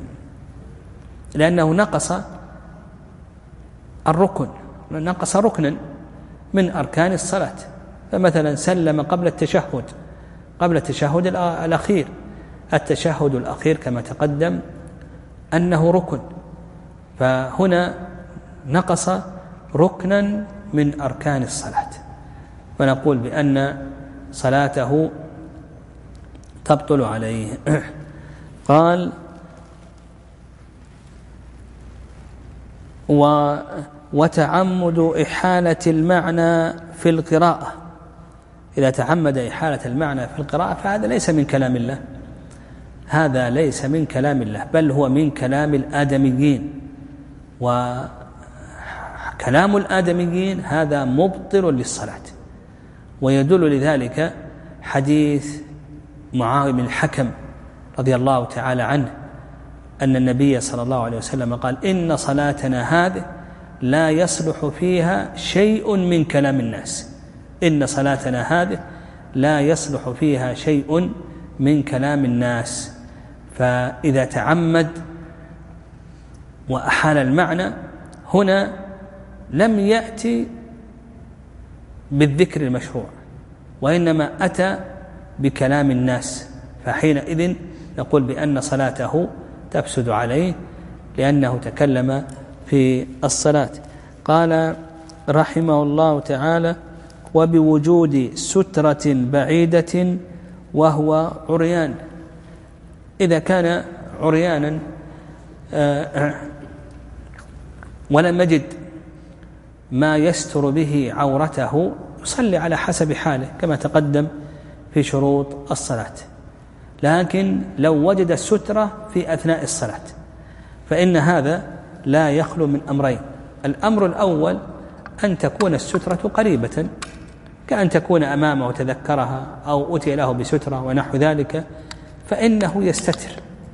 [SPEAKER 2] لأنه نقص الركن نقص ركنا من أركان الصلاة، فمثلا سلم قبل التشهد قبل التشهد الأخير التشهد الأخير كما تقدم أنه ركن، فهنا نقص ركنا من أركان الصلاة، فنقول بأن صلاته تبطل عليه. قال: وتعمد إحالة المعنى في القراءة، إذا تعمد إحالة المعنى في القراءة فهذا ليس من كلام الله هذا ليس من كلام الله بل هو من كلام الآدميين، وكلام الآدميين هذا مبطل للصلاة. ويدل لذلك حديث معاوية بن الحكم رضي الله تعالى عنه أن النبي صلى الله عليه وسلم قال: إن صلاتنا هذه لا يصلح فيها شيء من كلام الناس، إن صلاتنا هذه لا يصلح فيها شيء من كلام الناس. فإذا تعمد وأحال المعنى هنا لم يأتي بالذكر المشروع، وإنما أتى بكلام الناس، فحينئذ نقول بأن صلاته تفسد عليه لأنه تكلم في الصلاة. قال رحمه الله تعالى: وبوجود سترة بعيدة وهو عريان. إذا كان عريانا ولم يجد ما يستر به عورته يصلي على حسب حاله كما تقدم في شروط الصلاة. لكن لو وجد السترة في أثناء الصلاة فإن هذا لا يخلو من أمرين: الأمر الأول أن تكون السترة قريبة، كأن تكون أمامه وتذكرها أو أتي له بسترة ونحو ذلك، فإنه يستتر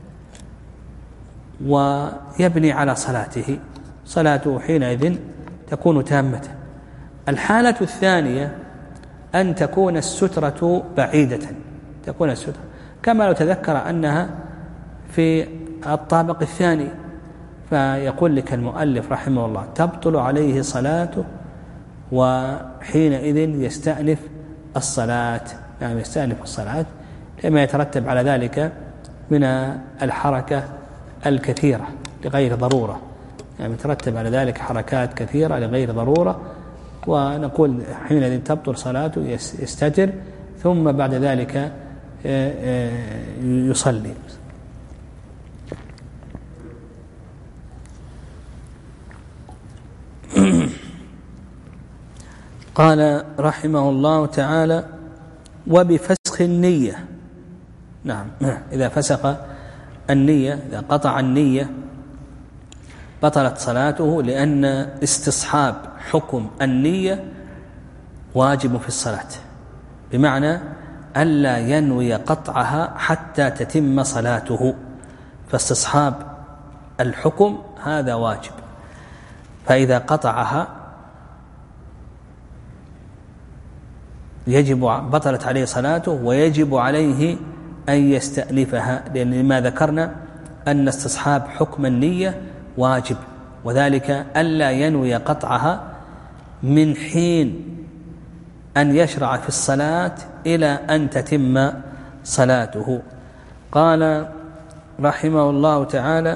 [SPEAKER 2] ويبني على صلاته، صلاته حينئذ تكون تامة. الحالة الثانية أن تكون السترة بعيدة، تكون السترة كما لو تذكر أنها في الطابق الثاني، فيقول لك المؤلف رحمه الله: تبطل عليه صلاته، وحينئذ يستأنف الصلاة. نعم، يستأنف الصلاة لما يترتب على ذلك من الحركة الكثيرة لغير ضرورة، يعني يترتب على ذلك حركات كثيرة لغير ضرورة، ونقول حينئذ تبطل صلاته، يستتر ثم بعد ذلك يصلي. قال رحمه الله تعالى: وبفسخ النية. نعم، إذا فسخ النية، إذا قطع النية بطلت صلاته، لأن استصحاب حكم النية واجب في الصلاة، بمعنى ألا ينوي قطعها حتى تتم صلاته، فاستصحاب الحكم هذا واجب. فإذا قطعها يجب بطلت عليه صلاته، ويجب عليه أن يستأنفها، لأن ما ذكرنا أن استصحاب حكم النية واجب، وذلك ألا ينوي قطعها من حين أن يشرع في الصلاة إلى أن تتم صلاته. قال رحمه الله تعالى: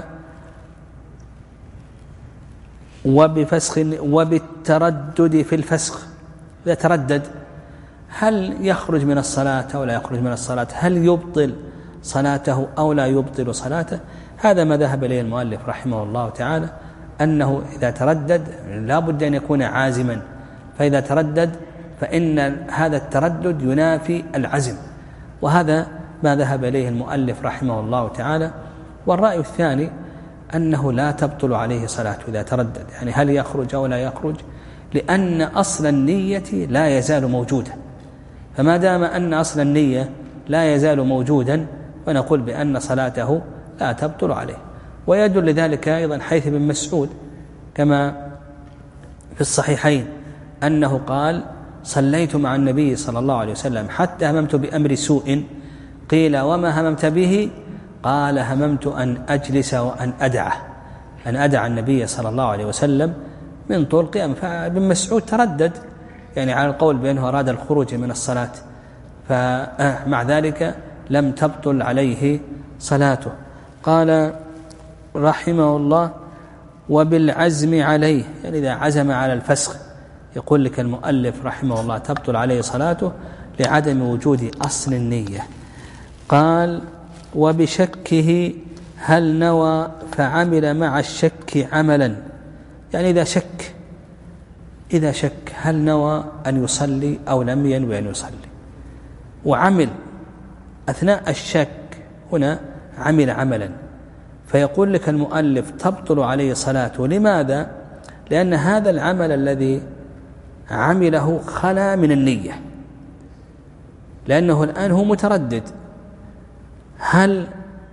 [SPEAKER 2] وبفسخ وبالتردد في الفسخ. إذا تردد هل يخرج من الصلاة أو لا يخرج من الصلاة، هل يبطل صلاته أو لا يبطل صلاته، هذا ما ذهب إليه المؤلف رحمه الله تعالى، أنه إذا تردد لا بد أن يكون عازما، فإذا تردد فإن هذا التردد ينافي العزم، وهذا ما ذهب إليه المؤلف رحمه الله تعالى. والرأي الثاني أنه لا تبطل عليه صلاته إذا تردد، يعني هل يخرج أو لا يخرج، لأن أصل النية لا يزال موجودا، فما دام أن أصل النية لا يزال موجودا فنقول بأن صلاته لا تبطل عليه. ويدل لذلك أيضا حيث ابن مسعود كما في الصحيحين أنه قال: صليت مع النبي صلى الله عليه وسلم حتى هممت بأمر سوء، قيل وما هممت به؟ قال: هممت أن أجلس وأن أدعه، أن أدع النبي صلى الله عليه وسلم من طول قيام. فابن مسعود تردد يعني على القول بأنه أراد الخروج من الصلاة، فمع ذلك لم تبطل عليه صلاته. قال رحمه الله: وبالعزم عليه، يعني إذا عزم على الفسخ يقول لك المؤلف رحمه الله تبطل عليه صلاته لعدم وجود أصل النية. قال: وبشكه هل نوى فعمل مع الشك عملا، يعني إذا شك إذا شك هل نوى أن يصلي أو لم ينوي أن يصلي، وعمل أثناء الشك هنا عمل عملا، فيقول لك المؤلف تبطل عليه صلاته. لماذا؟ لأن هذا العمل الذي عمله خلا من النية، لأنه الآن هو متردد هل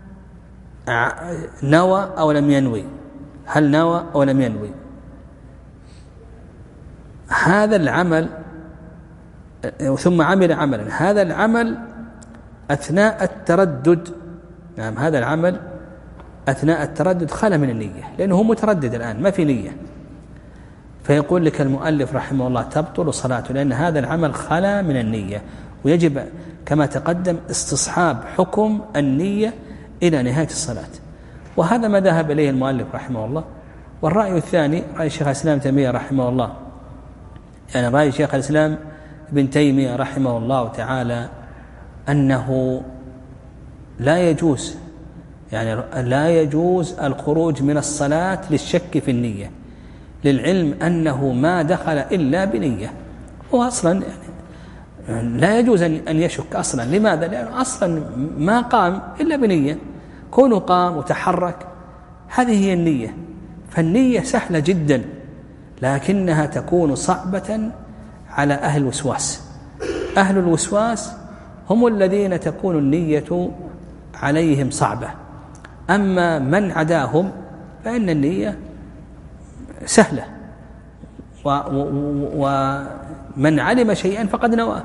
[SPEAKER 2] نوى أو لم ينوي، هل نوى أو لم ينوي. هذا العمل ثم عمل عملا، هذا العمل أثناء التردد، نعم هذا العمل أثناء التردد خلى من النية، لأنه هو متردد الآن ما في نية، فيقول لك المؤلف رحمه الله تبطل صلاته، لأن هذا العمل خلى من النية، ويجب كما تقدم استصحاب حكم النية إلى نهاية الصلاة. وهذا ما ذهب إليه المؤلف رحمه الله. والرأي الثاني رأي شيخ الإسلام تيمية رحمه الله، يعني رأي شيخ الإسلام ابن تيمية رحمه الله تعالى أنه لا يجوز، يعني لا يجوز الخروج من الصلاة للشك في النية، للعلم أنه ما دخل إلا بنية، وأصلا يعني لا يجوز أن يشك أصلا. لماذا؟ لأنه أصلا ما قام إلا بنية، كونه قام وتحرك هذه هي النية. فالنية سهلة جدا، لكنها تكون صعبة على أهل الوسواس. أهل الوسواس هم الذين تكون النية عليهم صعبة، أما من عداهم فإن النية سهلة، ومن علم شيئا فقد نواه،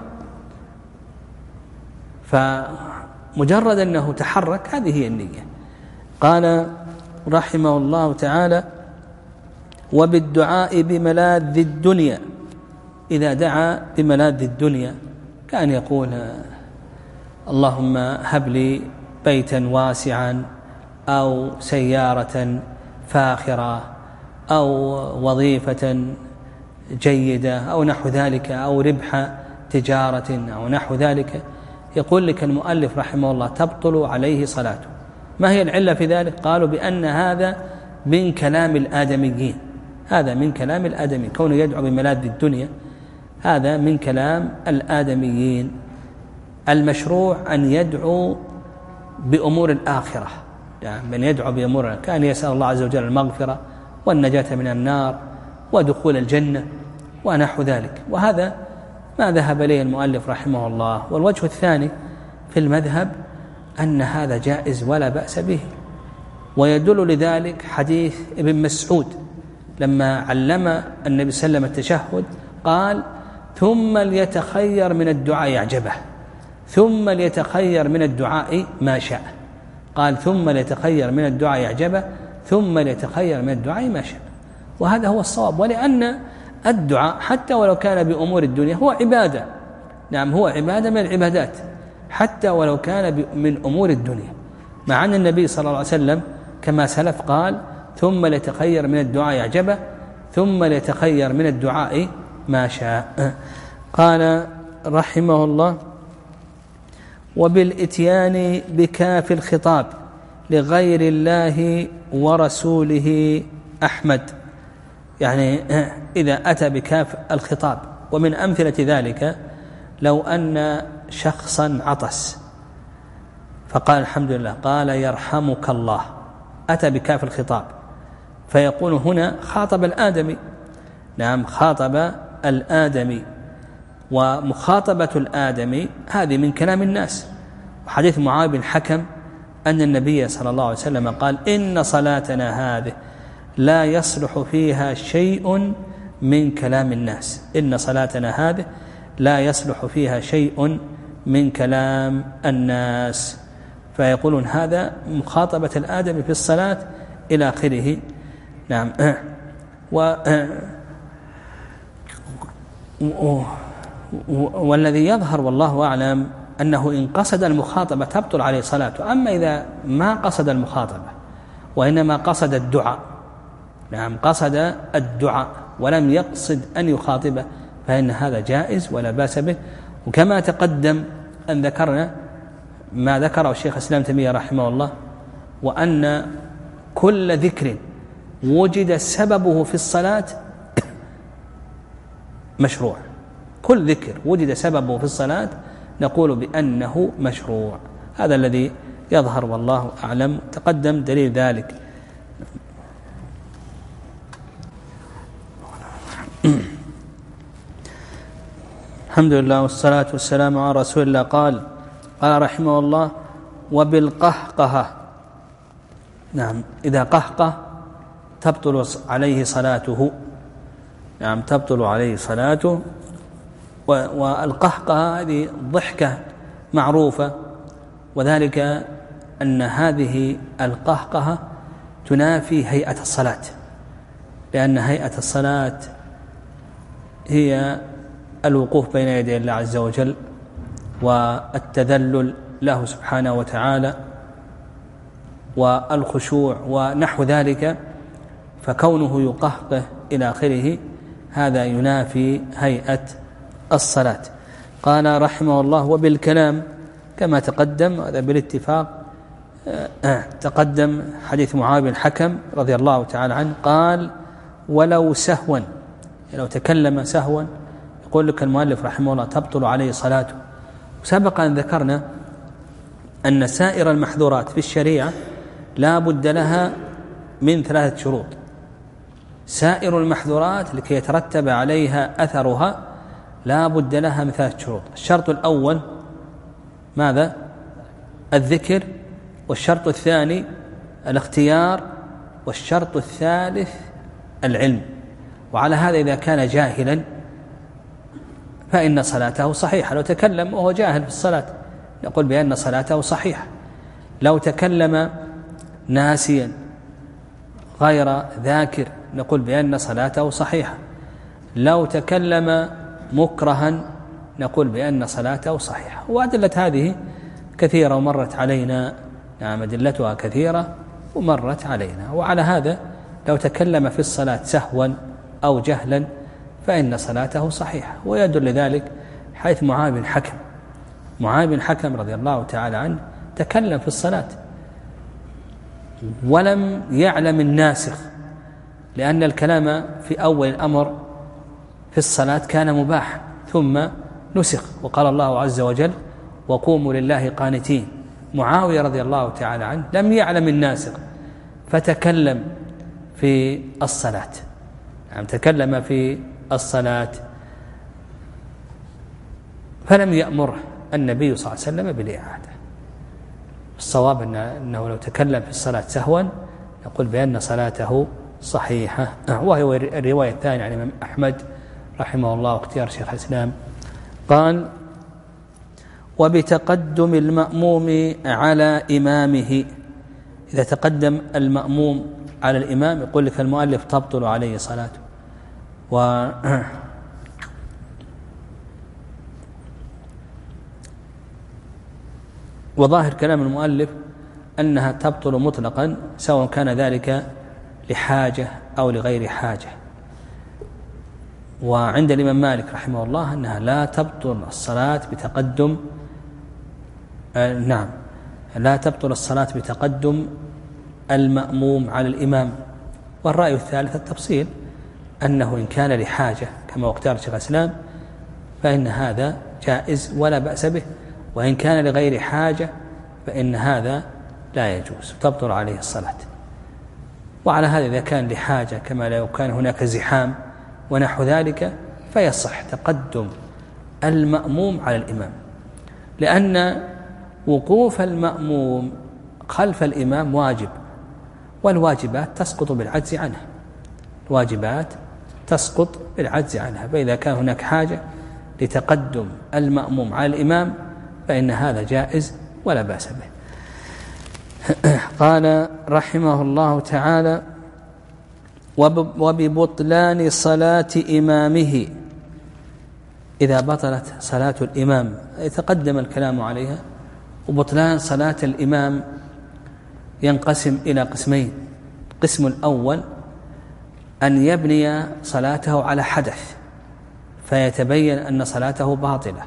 [SPEAKER 2] فمجرد أنه تحرك هذه هي النية. قال رحمه الله تعالى: وبالدعاء بملاذ الدنيا، إذا دعا بملاذ الدنيا كان يقول اللهم هب لي بيتا واسعا أو سيارة فاخرة أو وظيفة جيدة أو نحو ذلك، أو ربح تجارة أو نحو ذلك، يقول لك المؤلف رحمه الله تبطل عليه صلاته. ما هي العلة في ذلك؟ قالوا بأن هذا من كلام الآدميين، هذا من كلام الآدميين، كونه يدعو بملاذ الدنيا هذا من كلام الآدميين. المشروع أن يدعو بأمور الآخرة، يعني من يدعو بأمور، كان يسأل الله عز وجل المغفرة والنجاة من النار ودخول الجنة ونحو ذلك، وهذا ما ذهب إليه المؤلف رحمه الله. والوجه الثاني في المذهب أن هذا جائز ولا بأس به، ويدل لذلك حديث ابن مسعود لما علم النبي صلى الله عليه وسلم التشهد قال: ثم ليتخير من الدعاء يعجبه، ثم ليتخير من الدعاء ما شاء. قال: ثم ليتخير من الدعاء يعجبه، ثم ليتخير من الدعاء ما شاء. وهذا هو الصواب، ولأن الدعاء حتى ولو كان بأمور الدنيا هو عبادة، نعم هو عبادة من العبادات حتى ولو كان من أمور الدنيا، مع أن النبي صلى الله عليه وسلم كما سلف قال: ثم ليتخير من الدعاء يعجبه، ثم ليتخير من الدعاء ما شاء. قال رحمه الله: وبالإتيان بكاف الخطاب لغير الله ورسوله أحمد، يعني إذا أتى بكاف الخطاب. ومن أمثلة ذلك لو أن شخصا عطس فقال الحمد لله، قال يرحمك الله، أتى بكاف الخطاب، فيقول هنا خاطب الآدمي، نعم خاطب الآدمي، ومخاطبة الآدمي هذه من كلام الناس. وحديث معاذ بن الحكم أن النبي صلى الله عليه وسلم قال: إن صلاتنا هذه لا يصلح فيها شيء من كلام الناس، إن صلاتنا هذه لا يصلح فيها شيء من كلام الناس. فيقولون هذا مخاطبة الآدمي في الصلاة إلى آخره. نعم. و والذي يظهر والله أعلم أنه إن قصد المخاطبة تبطل عليه صلاته، أما إذا ما قصد المخاطبة وإنما قصد الدعاء، نعم قصد الدعاء ولم يقصد أن يخاطبه، فإن هذا جائز ولا بأس به. وكما تقدم أن ذكرنا ما ذكره الشيخ الإسلام تيمية رحمه الله، وأن كل ذكر وجد سببه في الصلاة مشروع، كل ذكر وجد سببه في الصلاة نقول بأنه مشروع. هذا الذي يظهر والله أعلم. تقدم دليل ذلك. الحمد لله والصلاة والسلام على رسول الله. قال قال رحمه الله: وبالقهقه، نعم إذا قهقه تبطل عليه صلاته، نعم تبطل عليه صلاته. والقهقه هذه ضحكة معروفة، وذلك أن هذه القهقه تنافي هيئة الصلاة، لأن هيئة الصلاة هي الوقوف بين يدي الله عز وجل والتذلل له سبحانه وتعالى والخشوع ونحو ذلك، فكونه يقهقه إلى آخره هذا ينافي هيئة الصلاة. قال رحمه الله: وبالكلام كما تقدم، هذا بالاتفاق تقدم حديث معاوية بن الحكم رضي الله تعالى عنه، قال: ولو سهوا، لو تكلم سهوا يقول لك المؤلف رحمه الله تبطل عليه صلاته. وسبق أن ذكرنا أن سائر المحظورات في الشريعة لا بد لها من ثلاثة شروط. سائر المحظورات لكي يترتب عليها أثرها لا بد لها من ثلاثة شروط. الشرط الأول ماذا؟ الذكر، والشرط الثاني الاختيار، والشرط الثالث العلم. وعلى هذا إذا كان جاهلا فإن صلاته صحيحة. لو تكلم وهو جاهل في الصلاة نقول بأن صلاته صحيحة. لو تكلم ناسيا غير ذاكر نقول بأن صلاته صحيحة. لو تكلم مكرها نقول بأن صلاته صحيحة. وأدلة هذه كثيرة ومرت علينا، نعم أدلتها كثيرة ومرت علينا. وعلى هذا لو تكلم في الصلاة سهوا أو جهلا فإن صلاته صحيحة. ويدل ذلك حيث معاوية بن الحكم معاوية بن الحكم رضي الله تعالى عنه تكلم في الصلاة ولم يعلم الناسخ، لأن الكلام في أول الأمر في الصلاة كان مباح ثم نسخ، وقال الله عز وجل: وقوموا لله قانتين. معاوية رضي الله تعالى عنه لم يعلم الناسخ فتكلم في الصلاة، يعني تكلم في الصلاة فلم يأمره النبي صلى الله عليه وسلم بالإعادة. الصواب أنه لو تكلم في الصلاة سهوا نقول بأن صلاته صحيحة. وهي الرواية الثانية عن الإمام أحمد رحمه الله واختيار شيخ الإسلام، قال: وبتقدم المأموم على إمامه. إذا تقدم المأموم على الإمام يقول لك المؤلف تبطل عليه صلاته. و وظاهر كلام المؤلف أنها تبطل مطلقا سواء كان ذلك لحاجة أو لغير حاجة. وعند الإمام مالك رحمه الله أنها لا تبطل الصلاة بتقدم آه نعم لا تبطل الصلاة بتقدم المأموم على الإمام. والرأي الثالث التفصيل، أنه إن كان لحاجة كما اختار شيخ الإسلام فإن هذا جائز ولا بأس به، وإن كان لغير حاجة فإن هذا لا يجوز تبطل عليه الصلاة. وعلى هذا إذا كان لحاجة كما لو كان هناك زحام ونحو ذلك فيصح تقدم المأموم على الإمام، لأن وقوف المأموم خلف الإمام واجب، والواجبات تسقط بالعجز عنها الواجبات تسقط بالعجز عنها فإذا كان هناك حاجة لتقدم المأموم على الإمام فإن هذا جائز ولا بأس به. قال رحمه الله تعالى: وببطلان صلاة إمامه. إذا بطلت صلاة الإمام يتقدم الكلام عليها. وبطلان صلاة الإمام ينقسم إلى قسمين. القسم الأول أن يبني صلاته على حدث فيتبين أن صلاته باطلة.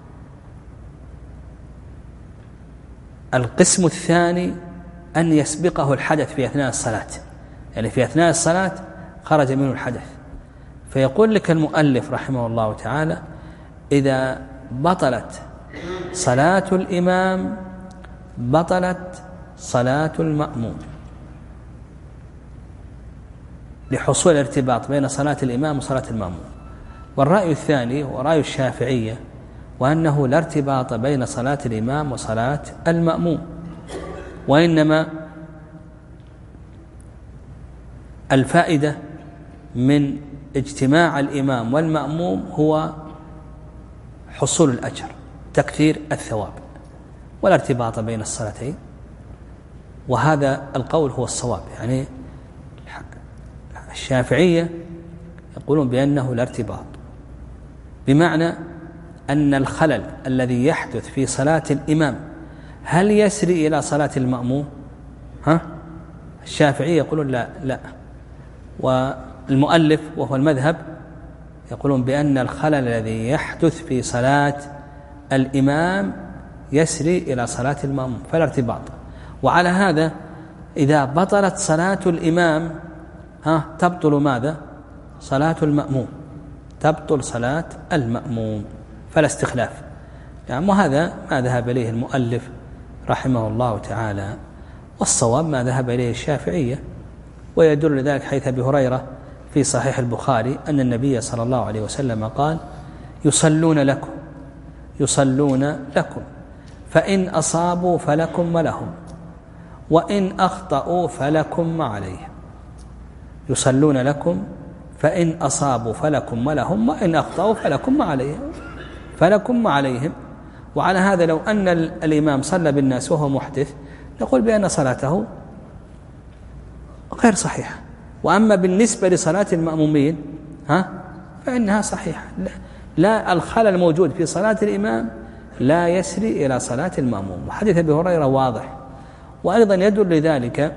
[SPEAKER 2] القسم الثاني أن يسبقه الحدث في أثناء الصلاة، يعني في أثناء الصلاة خرج منه الحدث، فيقول لك المؤلف رحمه الله تعالى: إذا بطلت صلاة الإمام بطلت صلاة المأموم، لحصول الارتباط بين صلاة الإمام وصلاة المأموم. والرأي الثاني هو رأي الشافعية، وأنه لا ارتباط بين صلاة الإمام وصلاة المأموم، وإنما الفائدة من اجتماع الإمام والمأموم هو حصول الأجر تكثير الثواب ولا ارتباط بين الصلاتين، وهذا القول هو الصواب. يعني الشافعية يقولون بأنه لا ارتباط، بمعنى أن الخلل الذي يحدث في صلاة الإمام هل يسري إلى صلاة المأموم؟ ها؟ الشافعية يقولون لا لا، والمؤلف وهو المذهب يقولون بأن الخلل الذي يحدث في صلاة الإمام يسري إلى صلاة المأموم فلا ارتباط. وعلى هذا إذا بطلت صلاة الإمام ها تبطل ماذا؟ صلاة المأموم، تبطل صلاة المأموم فلا استخلاف. يعني وهذا ما ذهب إليه المؤلف رحمه الله تعالى، والصواب ما ذهب إليه الشافعية. ويدل لذلك حيث أبي هريرة في صحيح البخاري أن النبي صلى الله عليه وسلم قال: يصلون لكم يصلون لكم فإن أصابوا فلكم ولهم وإن أخطأوا فلكم وعليهم. يصلون لكم فإن أصابوا فلكم ولهم وإن أخطأوا فلكم وعليهم فلكم وعليهم. وعلى هذا لو أن الإمام صلى بالناس وهو محدث نقول بأن صلاته غير صحيحة. وأما بالنسبة لصلاة المأمومين ها فإنها صحيحة. لا, لا الخلل الموجود في صلاة الإمام لا يسري إلى صلاة المأموم. وحديث أبي هريرة واضح. وأيضا يدل لذلك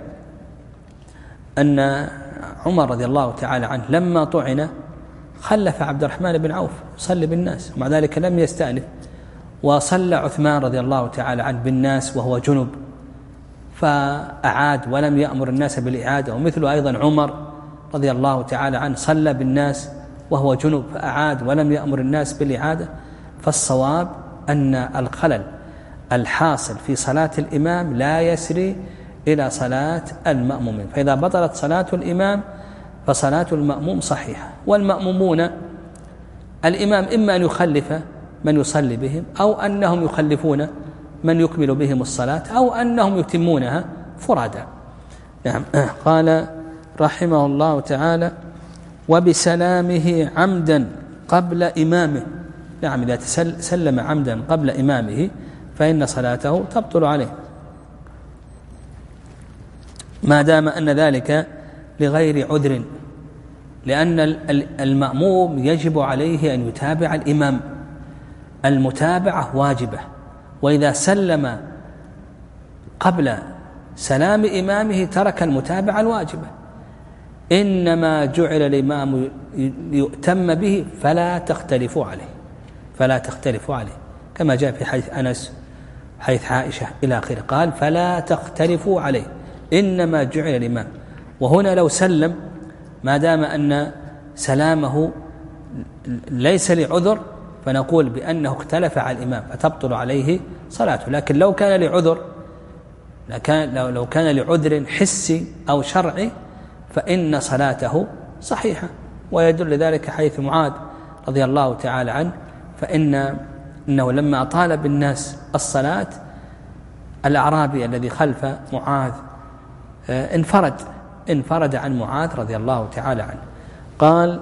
[SPEAKER 2] أن عمر رضي الله تعالى عنه لما طعن خلف عبد الرحمن بن عوف صلى بالناس ومع ذلك لم يستأنف، وصلى عثمان رضي الله تعالى عنه بالناس وهو جنب فأعاد ولم يأمر الناس بالإعادة. ومثل أيضا عمر رضي الله تعالى عنه صلى بالناس وهو جنب فأعاد ولم يأمر الناس بالإعادة. فالصواب أن الخلل الحاصل في صلاة الإمام لا يسري إلى صلاة المأمومين، فإذا بطلت صلاة الإمام فصلاة المأموم صحيحة. والمأمومون الإمام إما أن يخلف من يصلي بهم أو أنهم يخلفون من يكمل بهم الصلاة أو أنهم يتمونها فرادا. نعم. قال رحمه الله تعالى: وبسلامه عمدا قبل إمامه. نعم، إذا سلم عمدا قبل إمامه فإن صلاته تبطل عليه ما دام أن ذلك لغير عذر، لأن المأموم يجب عليه أن يتابع الإمام، المتابعة واجبة. وإذا سلم قبل سلام إمامه ترك المتابعة الواجبة. إنما جعل الإمام ليؤتم به فلا تختلفوا عليه فلا تختلفوا عليه كما جاء في حديث أنس حديث عائشة إلى آخره، قال: فلا تختلفوا عليه إنما جعل الإمام. وهنا لو سلم ما دام أن سلامه ليس لعذر فنقول بأنه اختلف على الإمام فتبطل عليه صلاته. لكن لو كان لعذر لو كان لعذر حسي أو شرعي فإن صلاته صحيحة. ويدل ذلك حيث معاذ رضي الله تعالى عنه، فإن إنه لما طال بالناس الصلاة الأعرابي الذي خلف معاذ انفرد انفرد عن معاذ رضي الله تعالى عنه. قال: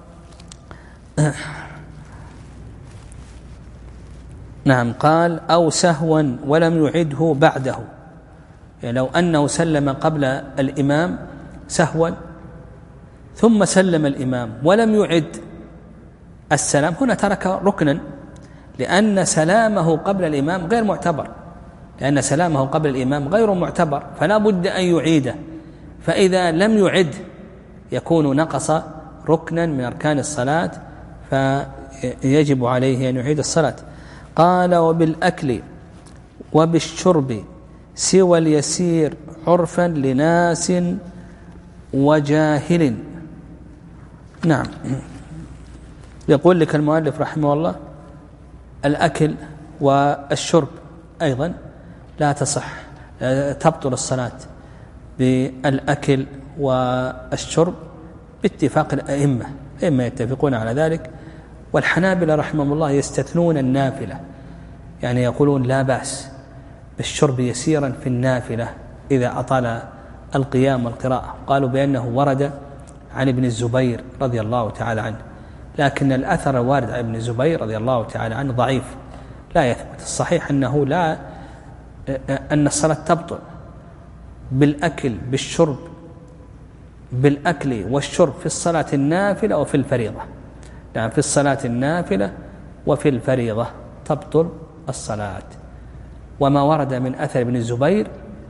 [SPEAKER 2] نعم قال: أو سهوا ولم يعده بعده. يعني لو أنه سلم قبل الإمام سهوا ثم سلم الإمام ولم يعد السلام، هنا ترك ركنا، لأن سلامه قبل الإمام غير معتبر لأن سلامه قبل الإمام غير معتبر فلا بد أن يعيده. فإذا لم يعد يكون نقص ركنا من أركان الصلاة فيجب عليه أن يعيد الصلاة. قال: وبالأكل وبالشرب سوى اليسير عرفا لناس وجاهل. نعم، يقول لك المؤلف رحمه الله: الأكل والشرب أيضا لا تصح تبطل الصلاة بالأكل والشرب باتفاق الأئمة، إما يتفقون على ذلك. والحنابلة رحمهم الله يستثنون النافلة، يعني يقولون لا بأس بالشرب يسيرا في النافلة إذا أطال القيام والقراءة. قالوا بأنه ورد عن ابن الزبير رضي الله تعالى عنه لكن الأثر الوارد عن ابن الزبير رضي الله تعالى عنه ضعيف لا يثبت. الصحيح أنه لا أن الصلاة تبطل بالأكل بالشرب بالأكل والشرب في الصلاة النافلة وفي الفريضة. يعني في الصلاة النافلة وفي الفريضة تبطل الصلاة. وما ورد من أثر ابن الزبير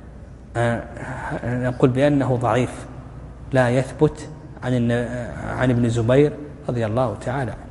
[SPEAKER 2] نقول بأنه ضعيف لا يثبت عن عن ابن الزبير رضي الله تعالى عنه.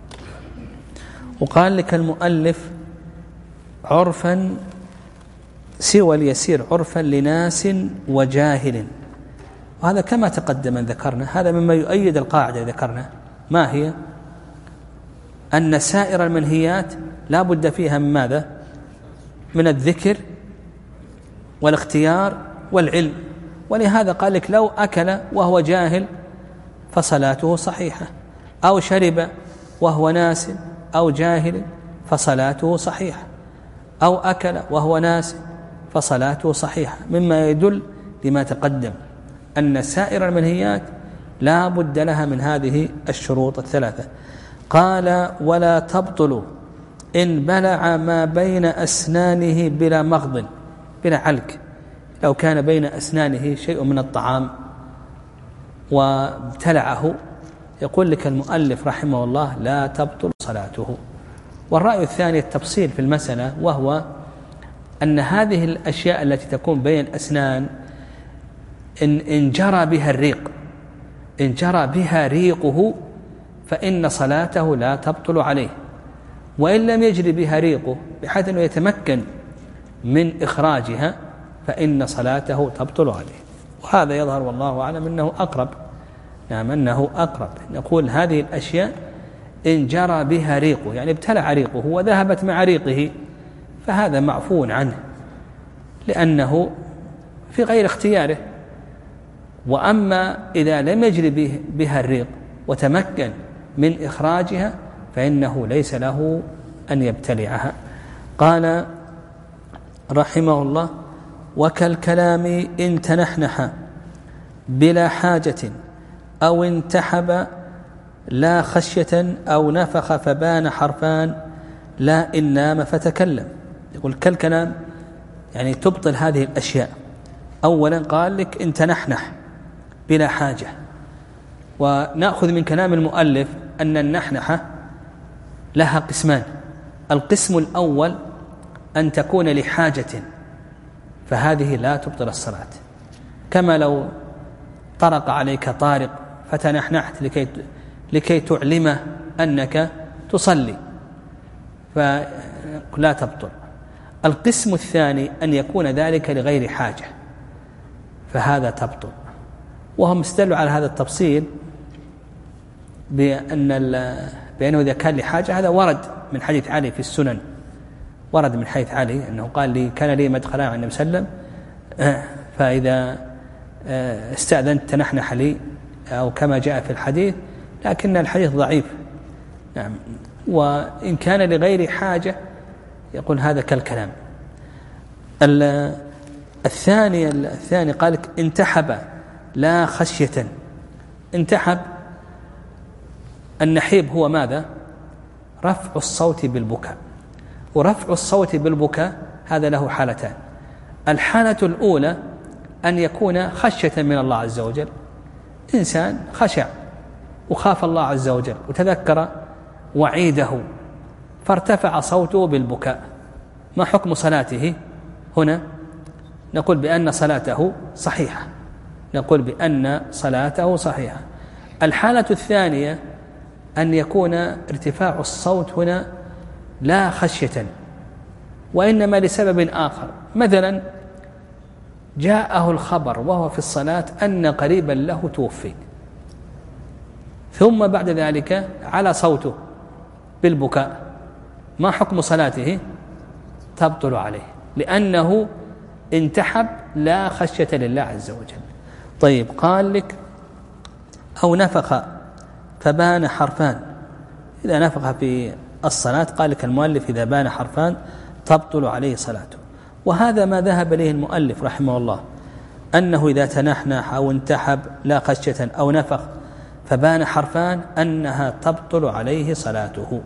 [SPEAKER 2] وقال لك المؤلف عرفا سوى اليسير عرفا لناس وجاهل، وهذا كما تقدم أن ذكرنا هذا مما يؤيد القاعدة ذكرنا ما هي أن سائر المنهيات لا بد فيها من ماذا؟ من الذكر والاختيار والعلم. ولهذا قال لك لو أكل وهو جاهل فصلاته صحيحة، أو شرب وهو ناس أو جاهل فصلاته صحيحة، أو أكل وهو ناس فصلاته صحيحة، مما يدل لما تقدم أن سائر المنهيات لا بد لها من هذه الشروط الثلاثة. قال ولا تبطل إن بلع ما بين أسنانه بلا مغض بلا علك. لو كان بين أسنانه شيء من الطعام وابتلعه يقول لك المؤلف رحمه الله لا تبطل صلاته. والرأي الثاني التفصيل في المسألة، وهو أن هذه الأشياء التي تكون بين الأسنان إن, إن جرى بها الريق إن جرى بها ريقه فإن صلاته لا تبطل عليه، وإن لم يجري بها ريقه بحيث أنه يتمكن من إخراجها فإن صلاته تبطل عليه. وهذا يظهر والله أعلم أنه أقرب. نعم أنه أقرب. نقول هذه الأشياء إن جرى بها ريقه يعني ابتلع ريقه وذهبت مع ريقه فهذا معفو عنه لأنه في غير اختياره. وأما إذا لم يجري بها الريق وتمكن من إخراجها فإنه ليس له أن يبتلعها. قال رحمه الله وكالكلام إن تنحنح بلا حاجة أو انتحب لا خشية أو نفخ فبان حرفان لا إن نام فتكلم. يقول كالكلام يعني تبطل هذه الأشياء. أولا قال لك إن تنحنح بلا حاجة، ونأخذ من كلام المؤلف أن النحنحة لها قسمان. القسم الأول أن تكون لحاجة فهذه لا تبطل الصلاة، كما لو طرق عليك طارق فتنحنحت لكي لكي تعلمه أنك تصلي فلا تبطل. القسم الثاني أن يكون ذلك لغير حاجة فهذا تبطل. وهم استدلوا على هذا التفصيل بأن بأنه إذا كان لحاجة هذا ورد من حديث علي في السنن، ورد من حديث علي أنه قال لي كان لي مدخلان عن النبي صلى الله عليه وسلم فإذا استأذنت تنحنح لي أو كما جاء في الحديث، لكن الحديث ضعيف. نعم. وإن كان لغير حاجة يقول هذا كالكلام. الثاني الثاني قال لك انتحب لا خشية. انتحب النحيب هو ماذا؟ رفع الصوت بالبكاء. ورفع الصوت بالبكاء هذا له حالتان. الحالة الأولى أن يكون خشية من الله عز وجل، إنسان خشع وخاف الله عز وجل وتذكر وعيده فارتفع صوته بالبكاء، ما حكم صلاته هنا؟ نقول بأن صلاته صحيحة نقول بأن صلاته صحيحة. الحالة الثانية أن يكون ارتفاع الصوت هنا لا خشية وإنما لسبب آخر. مثلا جاءه الخبر وهو في الصلاة أن قريبا له توفي، ثم بعد ذلك على صوته بالبكاء، ما حكم صلاته؟ تبطل عليه لأنه انتحب لا خشية لله عز وجل. طيب قال لك أو نفخ فبان حرفان. إذا نفخ في الصلاة قال لك المؤلف إذا بان حرفان تبطل عليه صلاته. وهذا ما ذهب إليه المؤلف رحمه الله، أنه إذا تنحنح أو انتحب لا خشية أو نفخ فبان حرفان أنها تبطل عليه صلاته.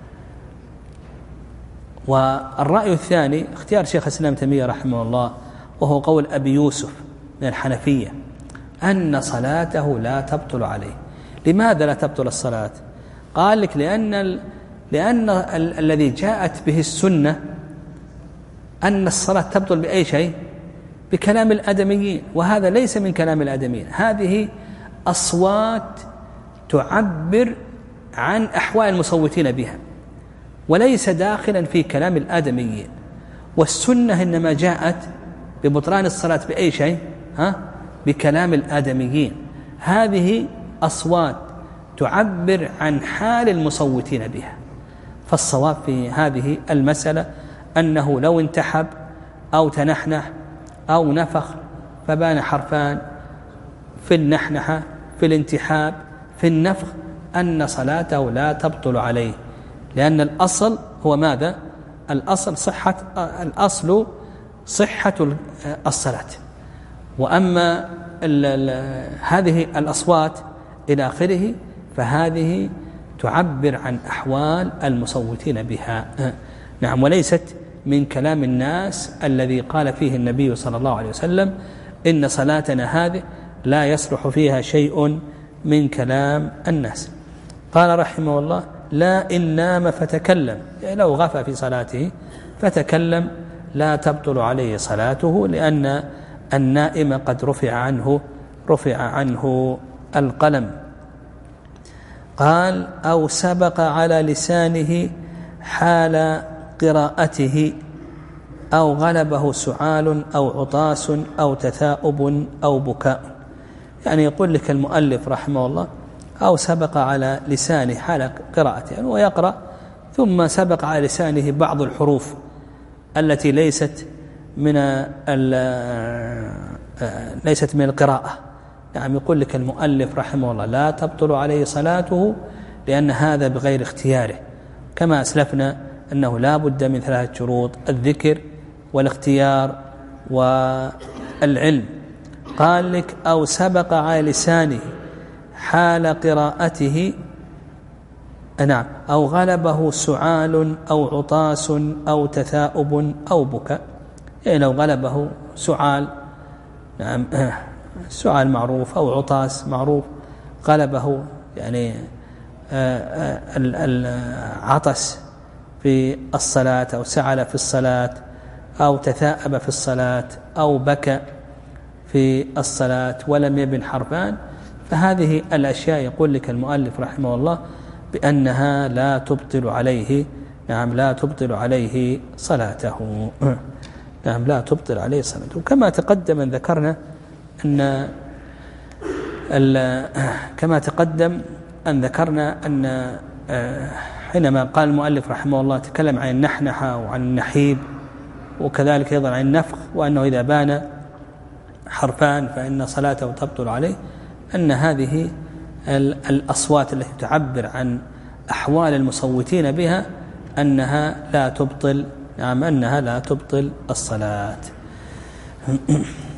[SPEAKER 2] والرأي الثاني اختيار شيخ الإسلام تيمية رحمه الله، وهو قول أبي يوسف من الحنفية، أن صلاته لا تبطل عليه. لماذا لا تبطل الصلاة؟ قال لك لأن, ال... لأن ال... الذي جاءت به السنة أن الصلاة تبطل بأي شيء؟ بكلام الآدميين، وهذا ليس من كلام الآدميين، هذه أصوات تعبر عن أحوال المصوتين بها، وليس داخلا في كلام الآدميين. والسنة إنما جاءت ببطلان الصلاة بأي شيء؟ ها؟ بكلام الآدميين. هذه أصوات تعبر عن حال المصوتين بها. فالصواب في هذه المسألة أنه لو انتحب أو تنحنح أو نفخ فبان حرفان في النحنحة في الانتحاب في النفخ أن صلاته لا تبطل عليه، لأن الأصل هو ماذا؟ الأصل صحة الأصل صحة الصلاة. وأما ال ال هذه الأصوات إلى آخره فهذه تعبر عن أحوال المصوتين بها، نعم، وليست من كلام الناس الذي قال فيه النبي صلى الله عليه وسلم إن صلاتنا هذه لا يصلح فيها شيء من كلام الناس. قال رحمه الله: لا إن نام فتكلم، يعني لو غفى في صلاته فتكلم لا تبطل عليه صلاته، لأن النائم قد رفع عنه رفع عنه القلم. قال: أو سبق على لسانه حال قراءته أو غلبه سعال أو عطاس أو تثاؤب أو بكاء. يعني يقول لك المؤلف رحمه الله: أو سبق على لسانه حال قراءته، يعني ويقرأ ثم سبق على لسانه بعض الحروف التي ليست من ليست من القراءة. يعني يقول لك المؤلف رحمه الله: لا تبطل عليه صلاته لأن هذا بغير اختياره، كما أسلفنا أنه لا بد من ثلاثة شروط: الذكر والاختيار والعلم. قال لك: أو سبق على لسانه حال قراءته، نعم، أو غلبه سعال أو عطاس أو تثاؤب أو بكاء. يعني لو غلبه سعال، نعم، سعال معروف، أو عطاس معروف، غلبه يعني العطس في الصلاة أو سعل في الصلاة أو تثاءب في الصلاة أو بكى في الصلاة ولم يبن حرفان، فهذه الأشياء يقول لك المؤلف رحمه الله بأنها لا تبطل عليه، نعم، لا تبطل عليه صلاته، نعم، لا تبطل عليه صلاته. كما تقدم أن ذكرنا أن كما تقدم أن ذكرنا أن حينما قال المؤلف رحمه الله تكلم عن النحنحة وعن النحيب، وكذلك أيضا عن النفخ، وأنه إذا بان حرفان فإن صلاته تبطل عليه، أن هذه الأصوات التي تعبر عن أحوال المصوتين بها أنها لا تبطل، نعم، أنها لا تبطل الصلاة.